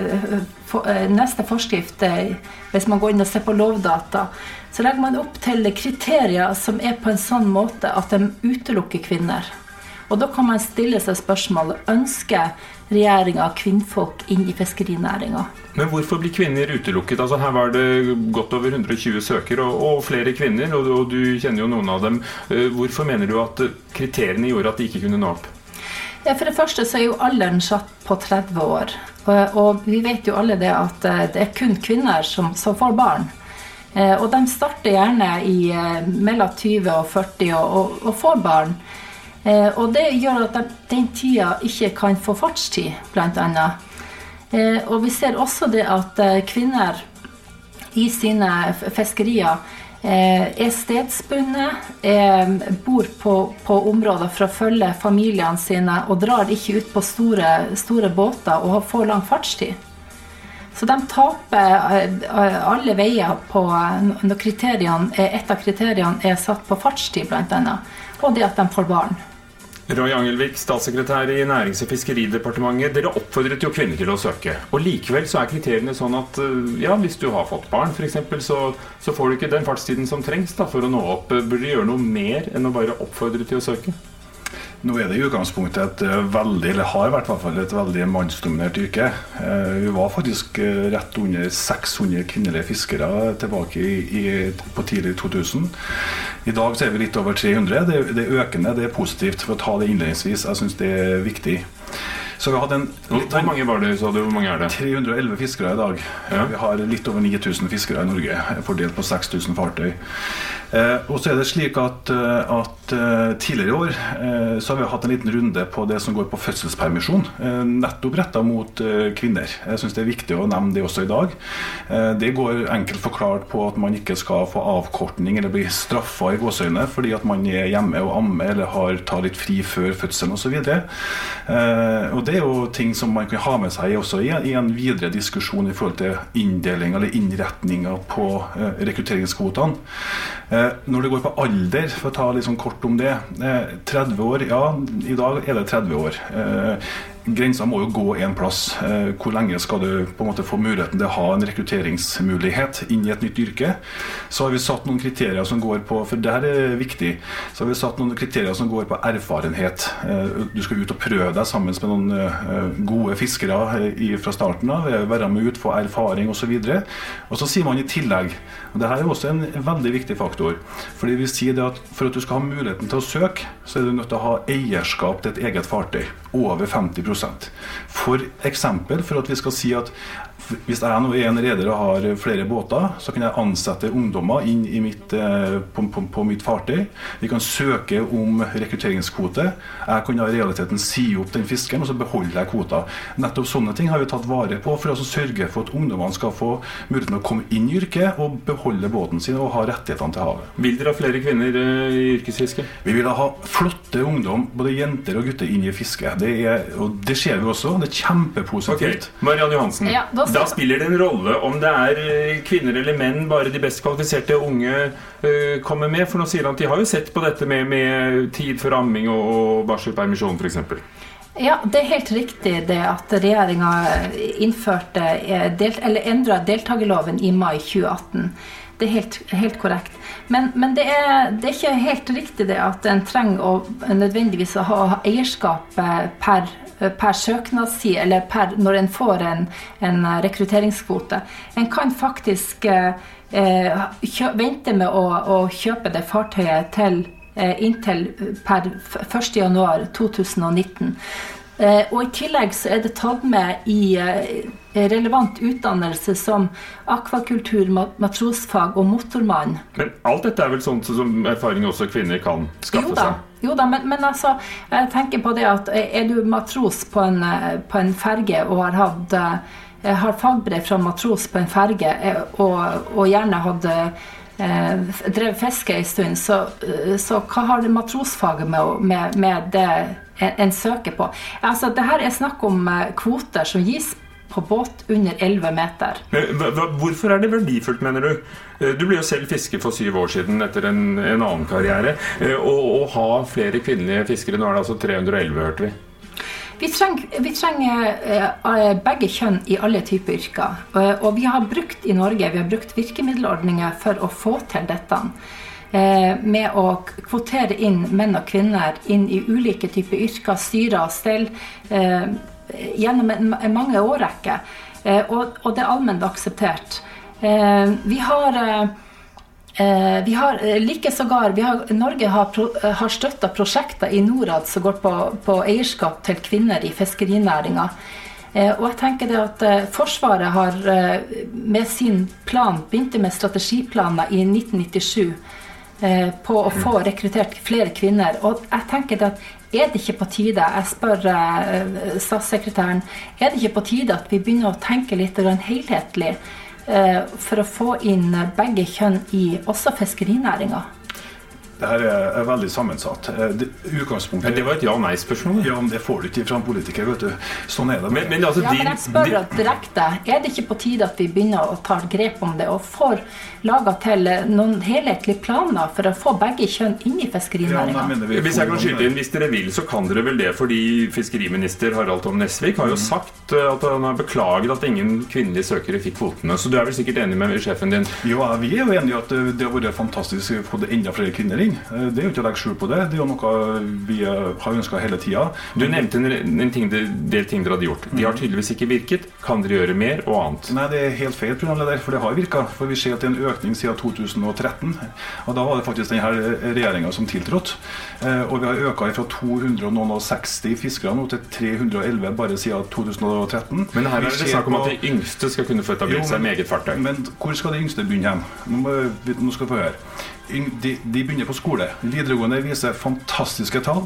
forskrift, hvis man går inn og ser på lovdata, så legger man opp til kriterier som på en sånn måte at de utelukker kvinner. Og da kan man stille seg spørsmålet, ønsker regjeringen kvinnfolk inn i fiskerinæringen? Men hvorfor blir kvinner utelukket? Altså, her var det godt over 120 søkere og flere kvinner, og du kjenner jo noen av dem. Hvorfor mener du at kriteriene gjorde at de ikke kunne nå opp? Ja, for det første så jo alderen satt på 30 år, og vi vet jo alle det at det kun kvinner som får barn. Og de starter gjerne i mellom 20 og 40 og får barn. Og det gjør at den tida ikke kan få fartstid, blant annet. Og vi ser også det at kvinner i sine fiskerier stedsbundet, bor på områder for å følge familiene sine og drar ikke ut på store båter og får lang fartstid. Så de taper alle veier på når et av kriteriene satt på fartstid blant annet, og det at de får barn. Roy Angelvik, statssekretær i Nærings- og fiskeridepartementet. Dere oppfordret jo kvinner til å søke. Og likevel så kriteriene sånn at hvis du har fått barn for eksempel, så får du ikke den fartstiden som trengs da, for å nå opp. Burde du gjøre noe mer enn å bare oppfordre til å søke? Nå det i utgangspunktet har vært i hvert fall et veldig mannsdominert yrke. Vi var faktisk rett under 600 kvinnelige fiskere tilbake på tidlig 2000. I dag så vi litt over 300. Det økende, det positivt for å ta det innledningsvis. Jeg synes det viktig. Så vi har hatt Hvor mange var det, sa du? Hvor mange det? 311 fiskere i dag. Ja. Vi har litt over 9000 fiskere i Norge, fordelt på 6000 fartøy. Og så det slik at tidligere i år så har vi hatt en liten runde på det som går på fødselspermisjon, nettopp rettet mot kvinner. Jeg synes det viktig å nevne det også i dag. Det går enkelt forklart på at man ikke skal få avkortning eller bli straffet i gåseøyne fordi at man hjemme og ammer eller tar litt fri før fødselen og så videre. Og det jo ting som man kan ha med seg også i en videre diskusjon i forhold til inndeling eller innretninger på rekrutteringskvotene. Når det går på alder, for å ta litt sånn kort om det, 30 år, i dag det 30 år. Grensen må jo gå en plass. Hvor lenge skal du på en måte få muligheten til å ha en rekrutteringsmulighet inn i et nytt yrke? Så har vi satt noen kriterier som går på, for det her viktig, så har vi satt noen kriterier som går på erfarenhet. Du skal ut og prøve deg sammen med noen gode fiskere fra starten av, være med ut, få erfaring og så videre. Og så sier man i tillegg, og det her også en veldig viktig faktor, fordi vi sier det at for at du skal ha muligheten til å søke, så du nødt til å ha eierskap til et eget fartøy, over 50%. For eksempel, for at vi skal si at hvis jeg nå en reder og har flere båter, så kan jeg ansette ungdommer inn i på mitt fartøy. Vi kan søke om rekrutteringskvote. Jeg kan i realiteten si opp den fisken, og så beholder jeg kvota. Nettopp sånne ting har vi tatt vare på for å sørge for at ungdommene skal få muligheten å komme inn i yrket og beholde båten sin og ha rettighetene til havet. Vil dere ha flere kvinner i yrkesfiske? Vi vil ha flotte ungdom, både jenter og gutter, inn i fiske. Og det ser vi også. Det kjempepositivt. Okay. Marianne Johansen. Ja, da spiller det en rolle om det kvinner eller menn, bare de best kvalifiserte unge kommer med, for nå sier han at de har jo sett på dette med tid for amming og barselpermisjon for eksempel. Ja, det helt riktig det at regjeringen endret deltakerloven i mai 2018. Det helt korrekt. Men det ikke helt riktig det at en trenger å nødvendigvis ha eierskap per søknadstid, eller når en får en rekrutteringskvote. En kan faktisk vente med å kjøpe det fartøyet inntil per 1. januar 2019. Og i tillegg så det tatt med i relevant utdannelse som akvakultur, matrosfag og motormann. Men alt dette vel sånt som erfaring også kvinner kan skaffe seg? Jo da, men altså, jeg tenker på det at du matros på en ferge og har fagbrev fra matros på en ferge og gjerne hadde drev fiske en stund, så hva har det matrosfaget med det en søker på? Altså, det her snakk om kvoter som gis på båt under 11 meter. Hvorfor det verdifullt, mener du? Du ble jo selv fisker for 7 år siden etter en annen karriere, og ha flere kvinnelige fiskere. Nå det altså 311, hørte vi. Vi trenger begge kjønn i alle typer yrker, og vi har brukt i Norge, virkemiddelordninger for å få til dette, med å kvotere inn menn og kvinner inn i ulike typer yrker, styre og stell, gjennom en mange årrekke, og det allment akseptert. Norge har støttet prosjekter i NORAD som går på eierskap til kvinner i fiskerinæringen. Og jeg tenker det at Forsvaret har med sin plan begynte med strategiplaner i 1997 på å få rekruttert flere kvinner. Og jeg tenker det at det ikke på tide, jeg spør statssekretæren, det ikke på tide at vi begynner å tenke litt helhetlig for å få inn begge kjønn i også fiskerinæringen? Det her er veldig sammensatt. Utgangspunktet... Men det var et ja-nei-spørsmål. Ja, men det får du ikke fra en politiker, vet du. Sånn er det. Men altså, men jeg spør direkte, er det ikke på tide at vi begynner å ta grep om det, og får laget til noen helhetlige planer for å få begge kjønn inn i fiskerinæringen? Hvis jeg kan skyte inn, hvis dere vil, så kan dere vel det, fordi fiskeriminister Harald Tom Nesvik har jo sagt at han har beklaget at ingen kvinnelige søkere fikk kvotene, så du er vel sikkert enig med sjefen din? Ja, vi er jo enige at det har vært fantastisk å få det enda flere kvinner inn. Det er jo ikke å legge skjul på det. Det er jo noe vi har ønsket hele tiden. Du nevnte en del ting dere hadde gjort. De har tydeligvis ikke virket. Kan dere gjøre mer og annet? Nei, det er helt feil programleder, for det har virket. For vi ser at det er en økning siden 2013. Og da var det faktisk denne regjeringen som tiltrådte. Og vi har øket fra 260 fiskere nå til 311 bare siden 2013. Men her er det snakk om at de yngste skal kunne få etablert seg med eget fartøy. Men hvor skal de yngste begynne hjem? Nå skal vi få høre. De begynner på skole. Videregående viser fantastiske tall.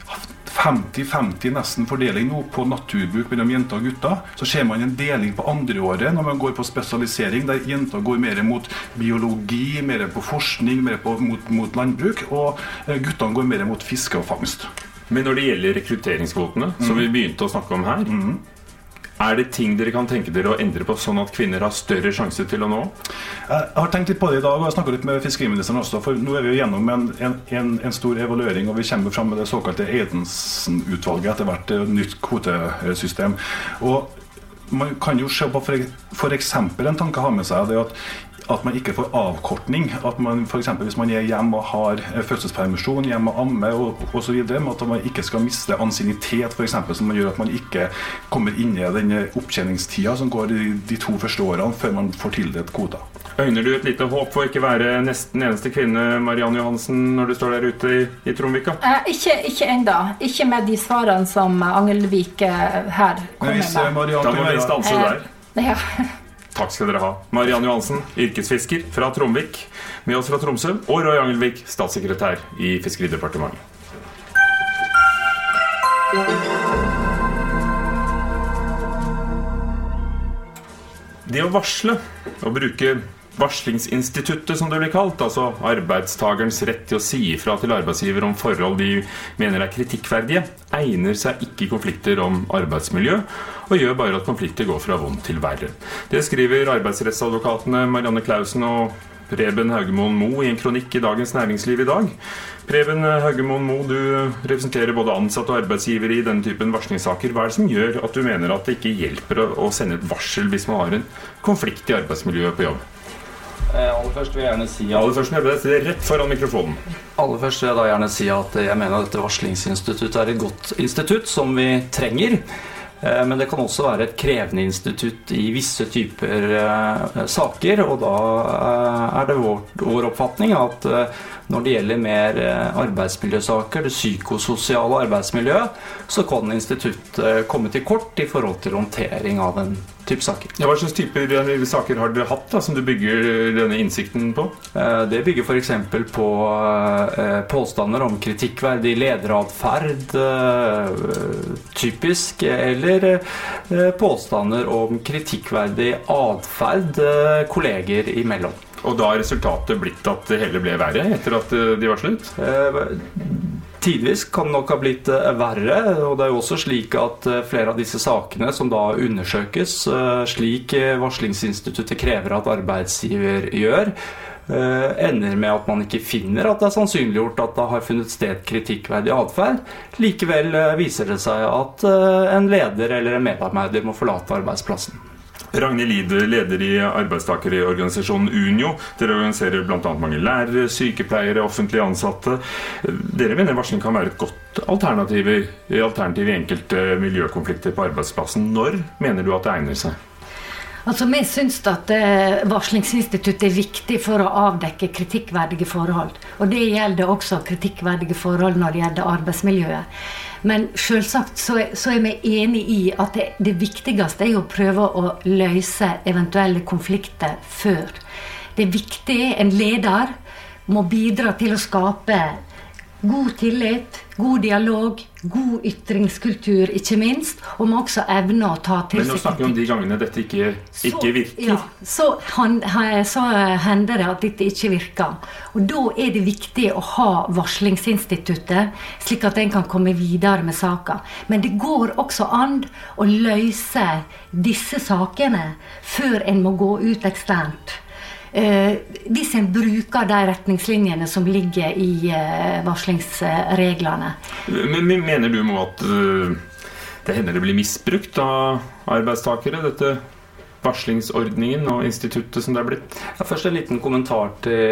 50-50 nesten fordeling nå på naturbruk mellom jenter og gutter. Så ser man en deling på andre året når man går på spesialisering, der jenter går mer mot biologi, mer på forskning, mer mot landbruk, og guttene går mer mot fiske og fangst. Men når det gjelder rekrutteringskvotene, som vi begynte å snakke om her, er det ting dere kan tenke dere å endre på, sånn at kvinner har større sjanse til å nå? Jeg har tenkt litt på det i dag, og jeg snakket litt med fiskeriministeren også, for nå er vi jo gjennom en stor evaluering, og vi kommer frem med det såkalte Edensen-utvalget etter hvert nytt kvotesystem. Og man kan jo se på for eksempel en tanke å ha med seg, det at man ikke får avkortning, at man for eksempel hvis man er hjemme og har fødselspermisjon, hjemme og amme og så videre, at man ikke skal miste ansiennitet for eksempel, som gjør at man ikke kommer inn i den opptjeningstida som går de 2 første årene før man får tildelt kvoter. Øyner du et lite håp for å ikke være nesten eneste kvinne, Marianne Johansen, når du står der ute i Tromvika? Ikke enda. Ikke med de svarene som Angelvik her kommer med. Da må vi stanse der. Ja. Takk skal dere ha. Marianne Johansen, yrkesfisker fra Tromvik, med oss fra Tromsø, og Roy Angelvik, statssekretær i Fiskeridepartementet. Det å varsle, å bruke varslingsinstituttet som det blir kalt, altså arbeidstagerens rett til å si ifra til arbeidsgiver om forhold de mener er kritikkverdige, egner seg ikke i konflikter om arbeidsmiljø, og gjør bare at konflikter går fra vondt til verre. Det skriver arbeidsrettsadvokatene Marianne Clausen og Preben Haugemoen Moe i en kronikk i Dagens Næringsliv i dag. Preben Haugemoen Moe, du representerer både ansatte og arbeidsgivere i denne typen varslingssaker. Hva er det som gjør at du mener at det ikke hjelper å sende et varsel hvis man har en konflikt i arbeidsmiljøet på jobb? Aller først vil jeg gjerne si at... Aller først vil jeg si det rett foran mikrofonen. Aller først vil jeg da gjerne si at jeg mener at dette varslingsinstituttet er et godt institutt som vi trenger. Men det kan også være et krevende institutt i visse typer saker, og da er det vår oppfatning at når det gjelder mer arbeidsmiljøsaker, det psykososiale arbeidsmiljøet, så kan instituttet komme til kort i forhold til håndtering av en type saker. Ja, hva slags typer saker har dere hatt da, som du bygger denne innsikten på? Det bygger for eksempel på påstander om kritikkverdig lederadferd, typisk, eller påstander om kritikkverdig adferd kolleger imellom. Og da har resultatet blitt at det hele ble verre etter at de varslet? Tidvis kan det nok ha blitt verre, og det er jo også slik at flere av disse sakene som da undersøkes, slik varslingsinstituttet krever at arbeidsgiver gjør, ender med at man ikke finner at det er sannsynliggjort at det har funnet sted kritikkverdig adferd. Likevel viser det seg at en leder eller en medarbeider må forlate arbeidsplassen. Ragnhild Lide, leder i arbeidstakerorganisasjonen Unio. Dere organiserer blant annet mange lærere, sykepleiere, offentlige ansatte. Dere mener varsling kan være et godt alternativ i enkelte miljøkonflikter på arbeidsplassen. Når mener du at det egner seg? Altså, vi synes at varslingsinstituttet er viktig for å avdekke kritikkverdige forhold. Og det gjelder også kritikkverdige forhold når det gjelder arbeidsmiljøet. Men selvsagt så er vi enige i at det viktigste er å prøve å løse eventuelle konflikter før. Det er viktig, en leder må bidra til å skape God tillit, god dialog, god ytringskultur, ikke minst, og må også evne å ta til seg. Men nå snakker vi om de gangene dette ikke virker. Ja, så hender det at dette ikke virker. Og da det viktig å ha varslingsinstituttet, slik at en kan komme videre med saker. Men det går også an å løse disse sakene før en må gå ut eksternt. Hvis en bruker de retningslinjene som ligger i varslingsreglene. Men mener du at det hender det blir misbrukt av arbeidstakere, dette varslingsordningen og instituttet som det blitt? Først en liten kommentar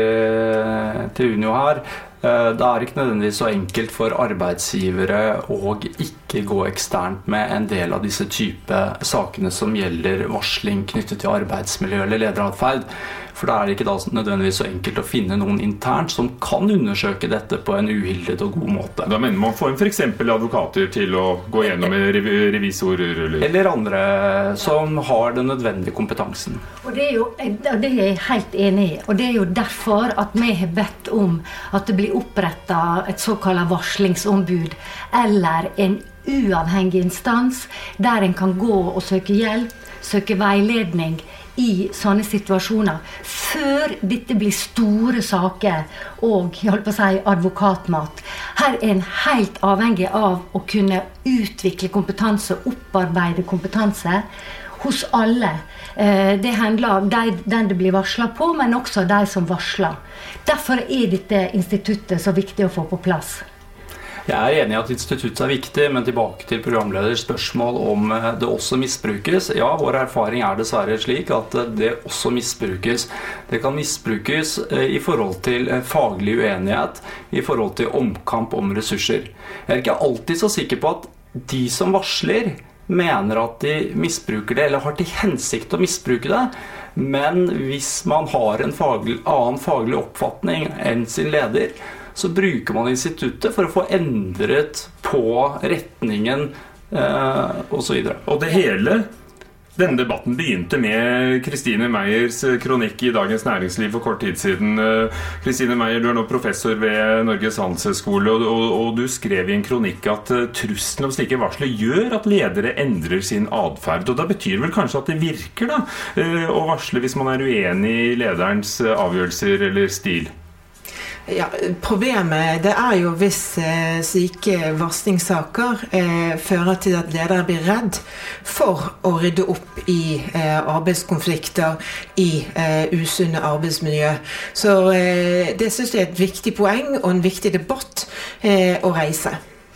til Unio her. Det ikke nødvendigvis så enkelt for arbeidsgivere å ikke gå eksternt med en del av disse type sakene som gjelder varsling knyttet til arbeidsmiljø eller lederatferd. For det ikke da nødvendigvis så enkelt å finne noen internt som kan undersøke dette på en uhildet og god måte. Da mener man får for eksempel advokater til å gå gjennom med revisorer? Eller andre som har den nødvendige kompetansen. Og det jeg helt enig i. Og det jo derfor at vi har bedt om at det blir opprettet et såkalt varslingsombud eller en uavhengig instans der en kan gå og søke hjelp, søke veiledning i sånne situasjoner før dette blir store saker og jeg holdt på å si advokatmat. Her en helt avhengig av å kunne utvikle kompetanse, opparbeide kompetanse hos alle. Det handler om den det blir varslet på, men også de som varsler. Derfor dette instituttet så viktig å få på plass. Jeg enig i at instituttet viktig, men tilbake til programleders spørsmål om det også misbrukes. Ja, vår erfaring dessverre slik at det også misbrukes. Det kan misbrukes i forhold til faglig uenighet, i forhold til omkamp om ressurser. Jeg ikke alltid så sikker på at de som varsler mener at de misbruker det, eller har til hensikt å misbruke det. Men hvis man har en annen faglig oppfatning enn sin leder, så bruker man instituttet for å få endret på retningen og så videre. Og det hele, denne debatten begynte med Kristine Meyers kronikk i Dagens Næringsliv for kort tid siden. Kristine Meyer, du nå professor ved Norges Handelshøyskole, og du skrev i en kronikk at trusselen om slike varsler gjør at ledere endrer sin adferd. Og da betyr det vel kanskje at det virker da, å varsle hvis man uenig i lederens avgjørelser eller stil? Ja, problemet det jo hvis slike varslingssaker fører til at ledere blir redd for å rydde opp i arbeidskonflikter, i usunne arbeidsmiljø. Så det synes jeg et viktig poeng og en viktig debatt å reise.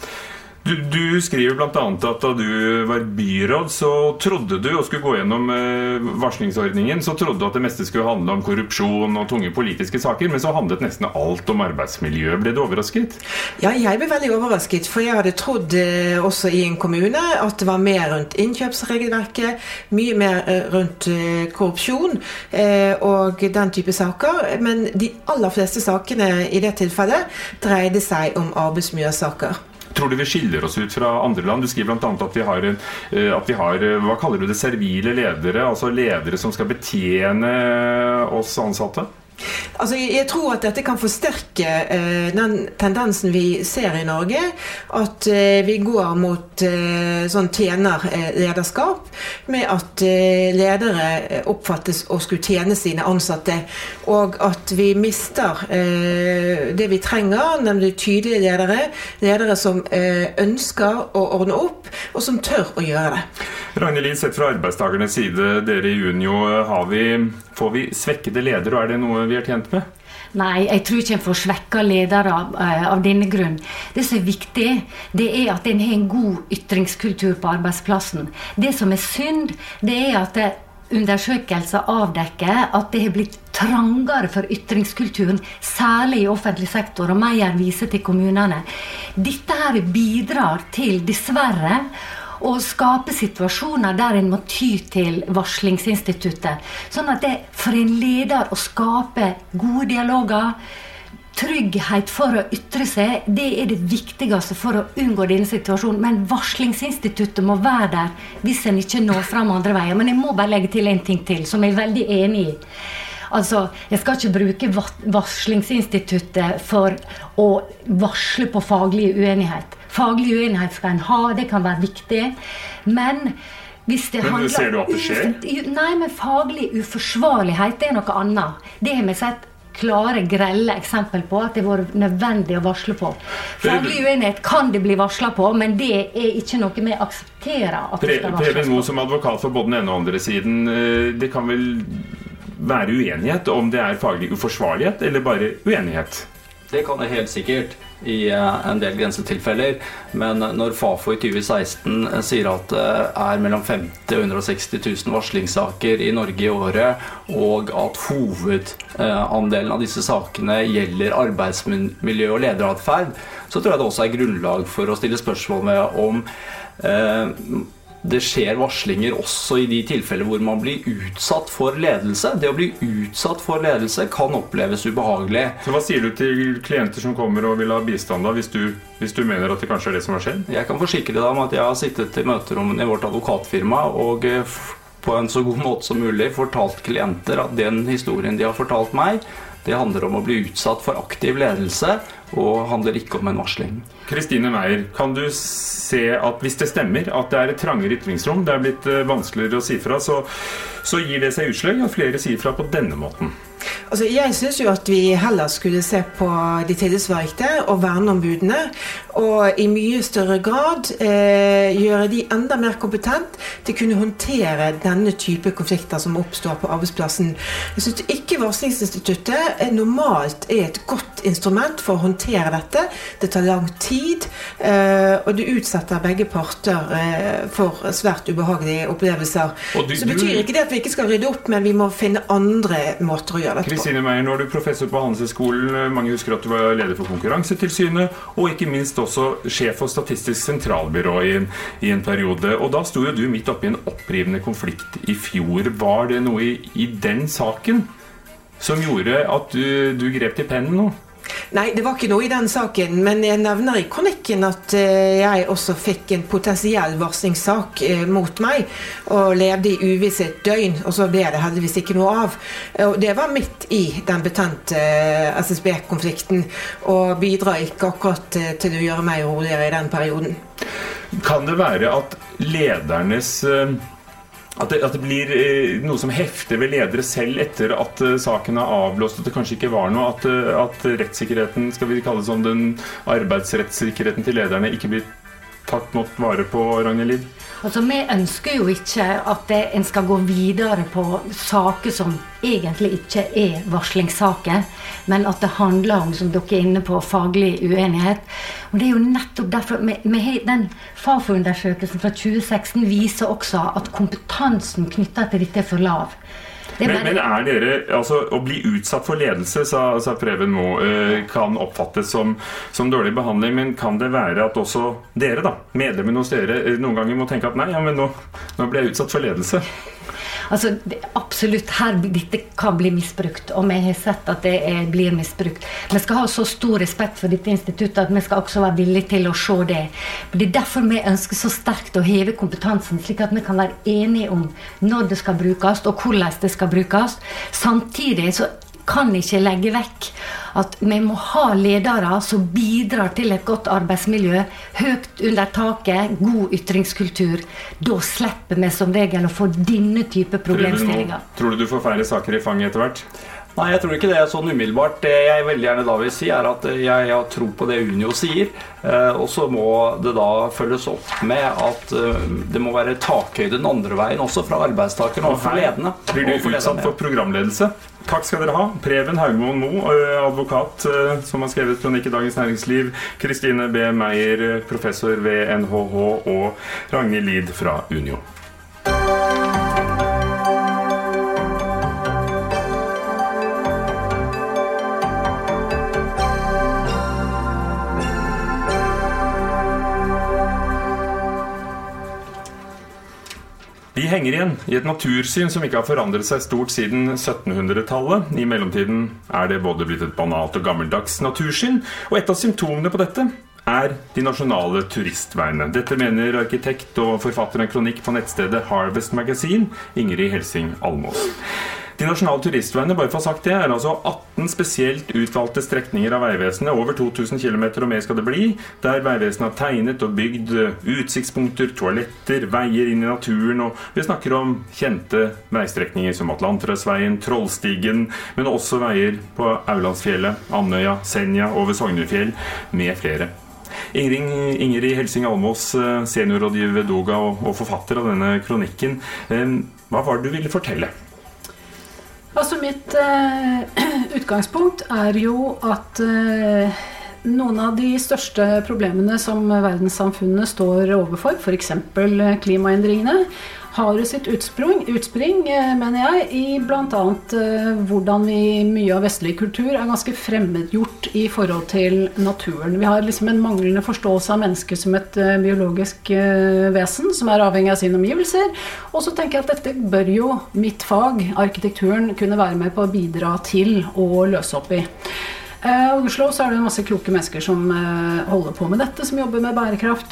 Du skriver blant annet at da du var byråd, så trodde du, og skulle gå gjennom varslingsordningen, så trodde du at det meste skulle handle om korrupsjon og tunge politiske saker, men så handlet nesten alt om arbeidsmiljø. Ble du overrasket? Ja, jeg ble veldig overrasket, for jeg hadde trodd også i en kommune at det var mer rundt innkjøpsregelverket, mye mer rundt korrupsjon og den type saker, men de aller fleste sakene i det tilfellet dreide seg om arbeidsmiljøsaker. Tror du vi skiller oss ut fra andre land? Du skriver blant annet at vi har hva kaller du det, servile ledere, altså ledere som skal betjene oss ansatte? Altså, jeg tror at dette kan forsterke den tendensen vi ser i Norge, at vi går mot sånn tjenerlederskap, med at ledere oppfattes å skulle tjene sine ansatte, og at vi mister det vi trenger, nemlig tydelige ledere som ønsker å ordne opp, og som tør å gjøre det. Ragnhild, sett fra arbeidstakernes side, dere i Unio, får vi svekkede ledere, og det noe vi tjent med? Nei, jeg tror ikke en får svekka ledere av denne grunn. Det som viktig, det at en har en god ytringskultur på arbeidsplassen. Det som synd, det at undersøkelser avdekker at det har blitt trangere for ytringskulturen, særlig i offentlig sektor, og Meyer viser til kommunene. Dette her bidrar til, dessverre, å skape situasjoner der en må ty til varslingsinstituttet. Sånn at det for en leder å skape gode dialoger, trygghet for å ytre seg, det det viktigste for å unngå denne situasjonen. Men varslingsinstituttet må være der hvis en ikke når frem andre veier. Men jeg må bare legge til en ting til, som jeg veldig enig i. Altså, jeg skal ikke bruke varslingsinstituttet for å varsle på faglig uenighet. Faglig uenighet skal en ha, det kan være viktig, men hvis det handler... Men ser du at det skjer? Nei, men faglig uforsvarlighet er noe annet. Det har vi sett klare, grelle eksempel på at det var nødvendig å varsle på. Faglig uenighet kan det bli varslet på, men det er ikke noe vi aksepterer at det skal varsles Preben på. Moe som advokat for både den ene og andre siden, det kan vel være uenighet om det er faglig uforsvarlighet eller bare uenighet? Det kan det helt sikkert i en del grensetilfeller, men når Fafo i 2016 sier at det er mellom 50 og 160 000 varslingssaker i Norge i året, og at hovedandelen av disse sakene gjelder arbeidsmiljø og lederatferd, så tror jeg det også er grunnlag for å stille spørsmål med om det skjer varslinger også i de tilfeller hvor man blir utsatt for ledelse. Det å bli utsatt for ledelse kan oppleves ubehagelig. Så hva sier du til klienter som kommer og vil ha bistand da, hvis du mener at det kanskje er det som har skjedd? Jeg kan forsikre deg om at jeg har sittet i møterommene i vårt advokatfirma og på en så god måte som mulig fortalt klienter at den historien de har fortalt meg, det handler om å bli utsatt for aktiv ledelse og handler ikke om en varsling. Kristine Meyer, kan du se at hvis det stemmer at det er et trangere ytringsrom, det er blitt vanskeligere å si fra, så gir det seg utslag at flere sier fra på denne måten? Altså, jeg synes jo at vi heller skulle se på de tillitsvalgte og verneombudene, og i mye større grad gjøre de enda mer kompetent til å kunne håndtere denne type konflikter som oppstår på arbeidsplassen. Jeg synes ikke varslingsinstituttet normalt er et godt instrument for å håndtere dette. Det tar lang tid, og det utsetter begge parter for svært ubehagelige opplevelser. Så betyr ikke det at vi ikke skal rydde opp, men vi må finne andre måter å gjøre dette på. Kristine Meyer, nå er du professor på Handelshøyskolen. Mange husker at du var leder for Konkurransetilsynet, og ikke minst også sjef for Statistisk sentralbyrå i en periode. Og da sto jo du midt oppe i en opprivende konflikt i fjor. Var det noe i den saken som gjorde at du grep til pennen nå? Nei, det var ikke noe i den saken, men jeg nevner i kronikken at jeg også fikk en potensiell varslingssak mot meg, og levde i uvisset døgn, og så ble det heldigvis ikke noe av. Og det var midt i den betente SSB-konflikten, og bidrar ikke akkurat til å gjøre meg roligere i den perioden. Kan det være at ledernes... At det blir noe som hefter ved ledere selv etter at saken er avblåst, at det kanskje ikke var noe, at rettssikkerheten, skal vi kalle det sånn, den arbeidsrettssikkerheten til lederne ikke blir tatt nok vare på, Ragnhild? Altså, vi ønsker jo ikke at en skal gå videre på saker som egentlig ikke er varslingssaker, men at det handler om, som dere er inne på, faglig uenighet. Og det er jo nettopp derfor, den Fafo-undersøkelsen fra 2016 viser også at kompetansen knyttet til dette er for lav. Men er dere, altså å bli utsatt for ledelse, sa Preben Moe, kan oppfattes som dårlig behandling, men kan det være at også dere da, medlemmene hos dere, noen ganger må tenke at nei, ja, men nå ble jeg utsatt for ledelse? Altså, absolutt, dette kan bli misbrukt, og vi har sett at det blir misbrukt. Vi skal ha så stor respekt for dette instituttet at vi skal også være villige til å se det. Det er derfor vi ønsker så sterkt å heve kompetansen, slik at vi kan være enige om når det skal brukes og hvordan det skal brukes. Samtidig så kan ikke legge vekk at vi må ha ledere som bidrar til et godt arbeidsmiljø, høyt under taket, god ytringskultur. Da slipper vi som regel å få denne type problemstillinger. Tror du får færre saker i fanget etter hvert? Nei, jeg tror ikke det er sånn umiddelbart. Det jeg veldig gjerne da vil si er at jeg har tro på det Unio sier, og så må det da følges opp med at det må være takhøyde den andre veien, også fra arbeidstakerne og for ledende. Blir du utsatt for programledelse? Takk skal dere ha. Preben Haugmoen Moe, advokat som har skrevet kronikk i Dagens Næringsliv, Kristine B. Meyer, professor ved NHH, og Ragnhild Lid fra Unio. Vi henger igjen i et natursyn som ikke har forandret seg stort siden 1700-tallet. I mellomtiden er det både blitt et banalt og gammeldags natursyn, og et av symptomene på dette er de nasjonale turistveiene. Dette mener arkitekt og forfatter en kronikk på nettstedet Harvest Magazine, Ingrid Helsing Almås. De nasjonale turistveiene, bare for å ha sagt det, altså 18 spesielt utvalgte strekninger av Vegvesenet, over 2000 kilometer og mer skal det bli, der Vegvesenet har tegnet og bygd utsiktspunkter, toaletter, veier inn i naturen, og vi snakker om kjente veistrekninger som Atlanterhavsveien, Trollstigen, men også veier på Aulandsfjellet, Andøya, Senja, over Sognefjell, med flere. Ingrid Helsing Almås, seniorrådgiver ved Doga og forfatter av denne kronikken. Hva var det du ville fortelle? Altså mitt utgangspunkt jo at noen av de største problemene som verdenssamfunnet står overfor, for eksempel klimaendringene, har jo sitt utspring, mener jeg, i blant annet hvordan mye av vestlig kultur ganske fremmedgjort i forhold til naturen. Vi har liksom en manglende forståelse av mennesket som et biologisk vesen, som avhengig av sine omgivelser, og så tenker jeg at dette bør jo mitt fag, arkitekturen, kunne være med på å bidra til å løse opp i. Og Oslo så det en masse kloke mennesker som holder på med dette, som jobber med bærekraft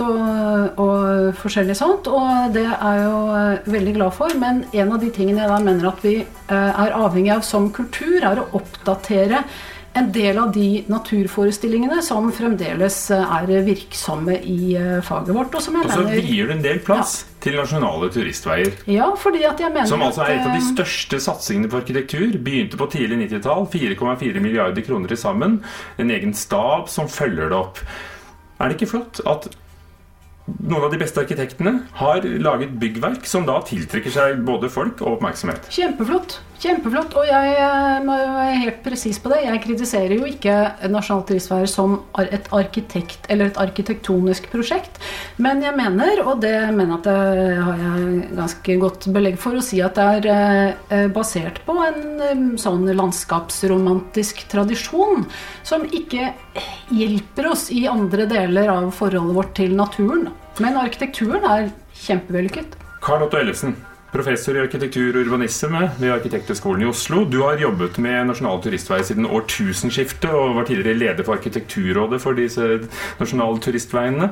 og forskjellig sånt, og det jeg jo veldig glad for, men en av de tingene jeg da mener at vi avhengig av som kultur å oppdatere en del av de naturforestillingene som fremdeles virksomme i faget vårt. Og så gir du en del plass til nasjonale turistveier. Ja, fordi at jeg mener som altså et av de største satsingene på arkitektur. Begynte på tidlig 90-tall, 4,4 milliarder kroner i sammen. En egen stab som følger det opp. Det ikke flott at noen av de beste arkitektene har laget byggverk som da tiltrekker seg både folk og oppmerksomhet? Kjempeflott, og jeg må være helt presis på det. Jeg kritiserer jo ikke Nasjonalt turistveier som et arkitekt eller et arkitektonisk prosjekt, men jeg mener, og det mener at det har jeg ganske godt belegg for å si at det basert på en sånn landskapsromantisk tradisjon som ikke hjelper oss i andre deler av forholdet vårt til naturen. Men arkitekturen kjempevellykket. Karl Otto Ellefsen, professor i arkitektur og urbanisme ved Arkitekthøgskolen i Oslo. Du har jobbet med nasjonale turistveier siden årtusenskiftet og var tidligere leder for Arkitekturrådet for disse nasjonale turistveiene.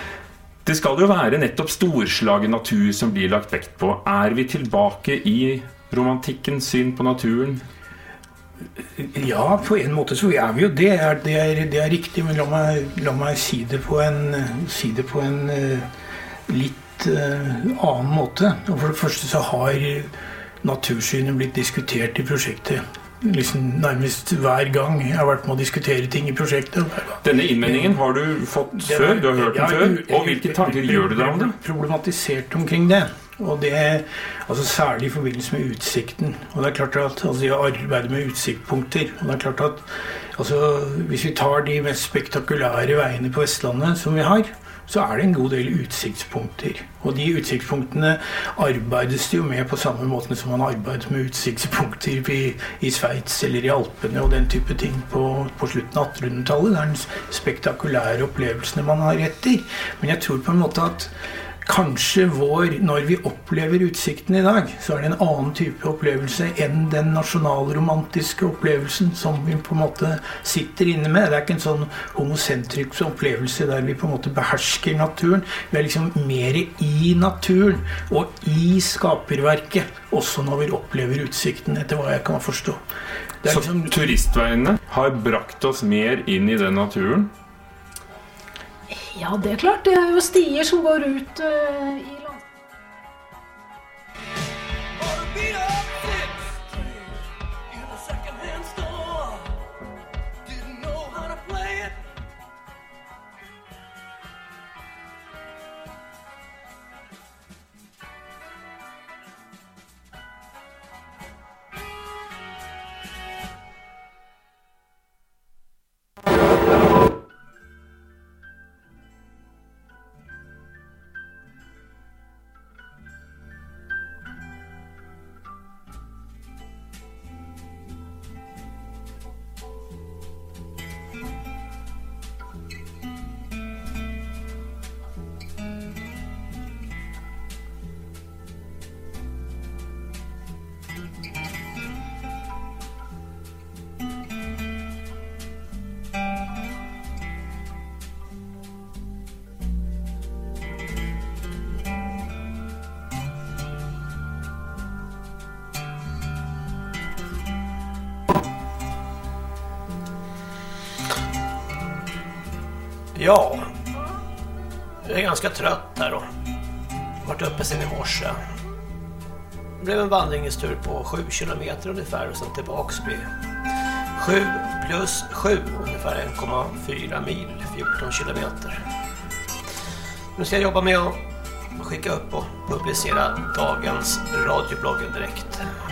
Det skal jo være nettopp storslagen natur som blir lagt vekt på. Vi tilbake i romantikkens syn på naturen? Ja, på en måte så vi jo det. Det riktig, men la meg si det på en litt annen måte. Og for det første så har natursynet blitt diskutert i prosjektet. Liksom nærmest hver gang jeg har vært med å diskutere ting i prosjektet. Denne innmeldingen har du fått før? Du har hørt den før? Og hvilke tanker gjør du deg om det? Problematisert omkring det. Og det altså særlig i forbindelse med utsikten. Og det klart at jeg arbeider med utsiktspunkter. Og det klart at hvis vi tar de mest spektakulære veiene på Vestlandet som vi har, så det en god del utsiktspunkter. Og de utsiktspunktene arbeides det jo med på samme måte som man arbeider med utsiktspunkter i Sveits eller i Alpene og den type ting på slutten av 1800-tallet. Det den spektakulære opplevelsene man har etter. Men jeg tror på en måte at kanskje når vi opplever utsikten i dag, så det en annen type opplevelse enn den nasjonalromantiske opplevelsen som vi på en måte sitter inne med. Det ikke en sånn homosentrisk opplevelse der vi på en måte behersker naturen. Vi liksom mer i naturen og i skaperverket, også når vi opplever utsikten, etter hva jeg kan forstå. Så turistveiene har brakt oss mer inn i den naturen? Ja, det klart. Det jo stier som går ut i Ja, jag är ganska trött här och varit uppe sen i morse. Det blev en vandringstur på 7 kilometer ungefär och sen tillbaks blir 7 plus 7 ungefär 1,4 mil, 14 kilometer. Nu ska jag jobba med att skicka upp och publicera dagens radiobloggen direkt.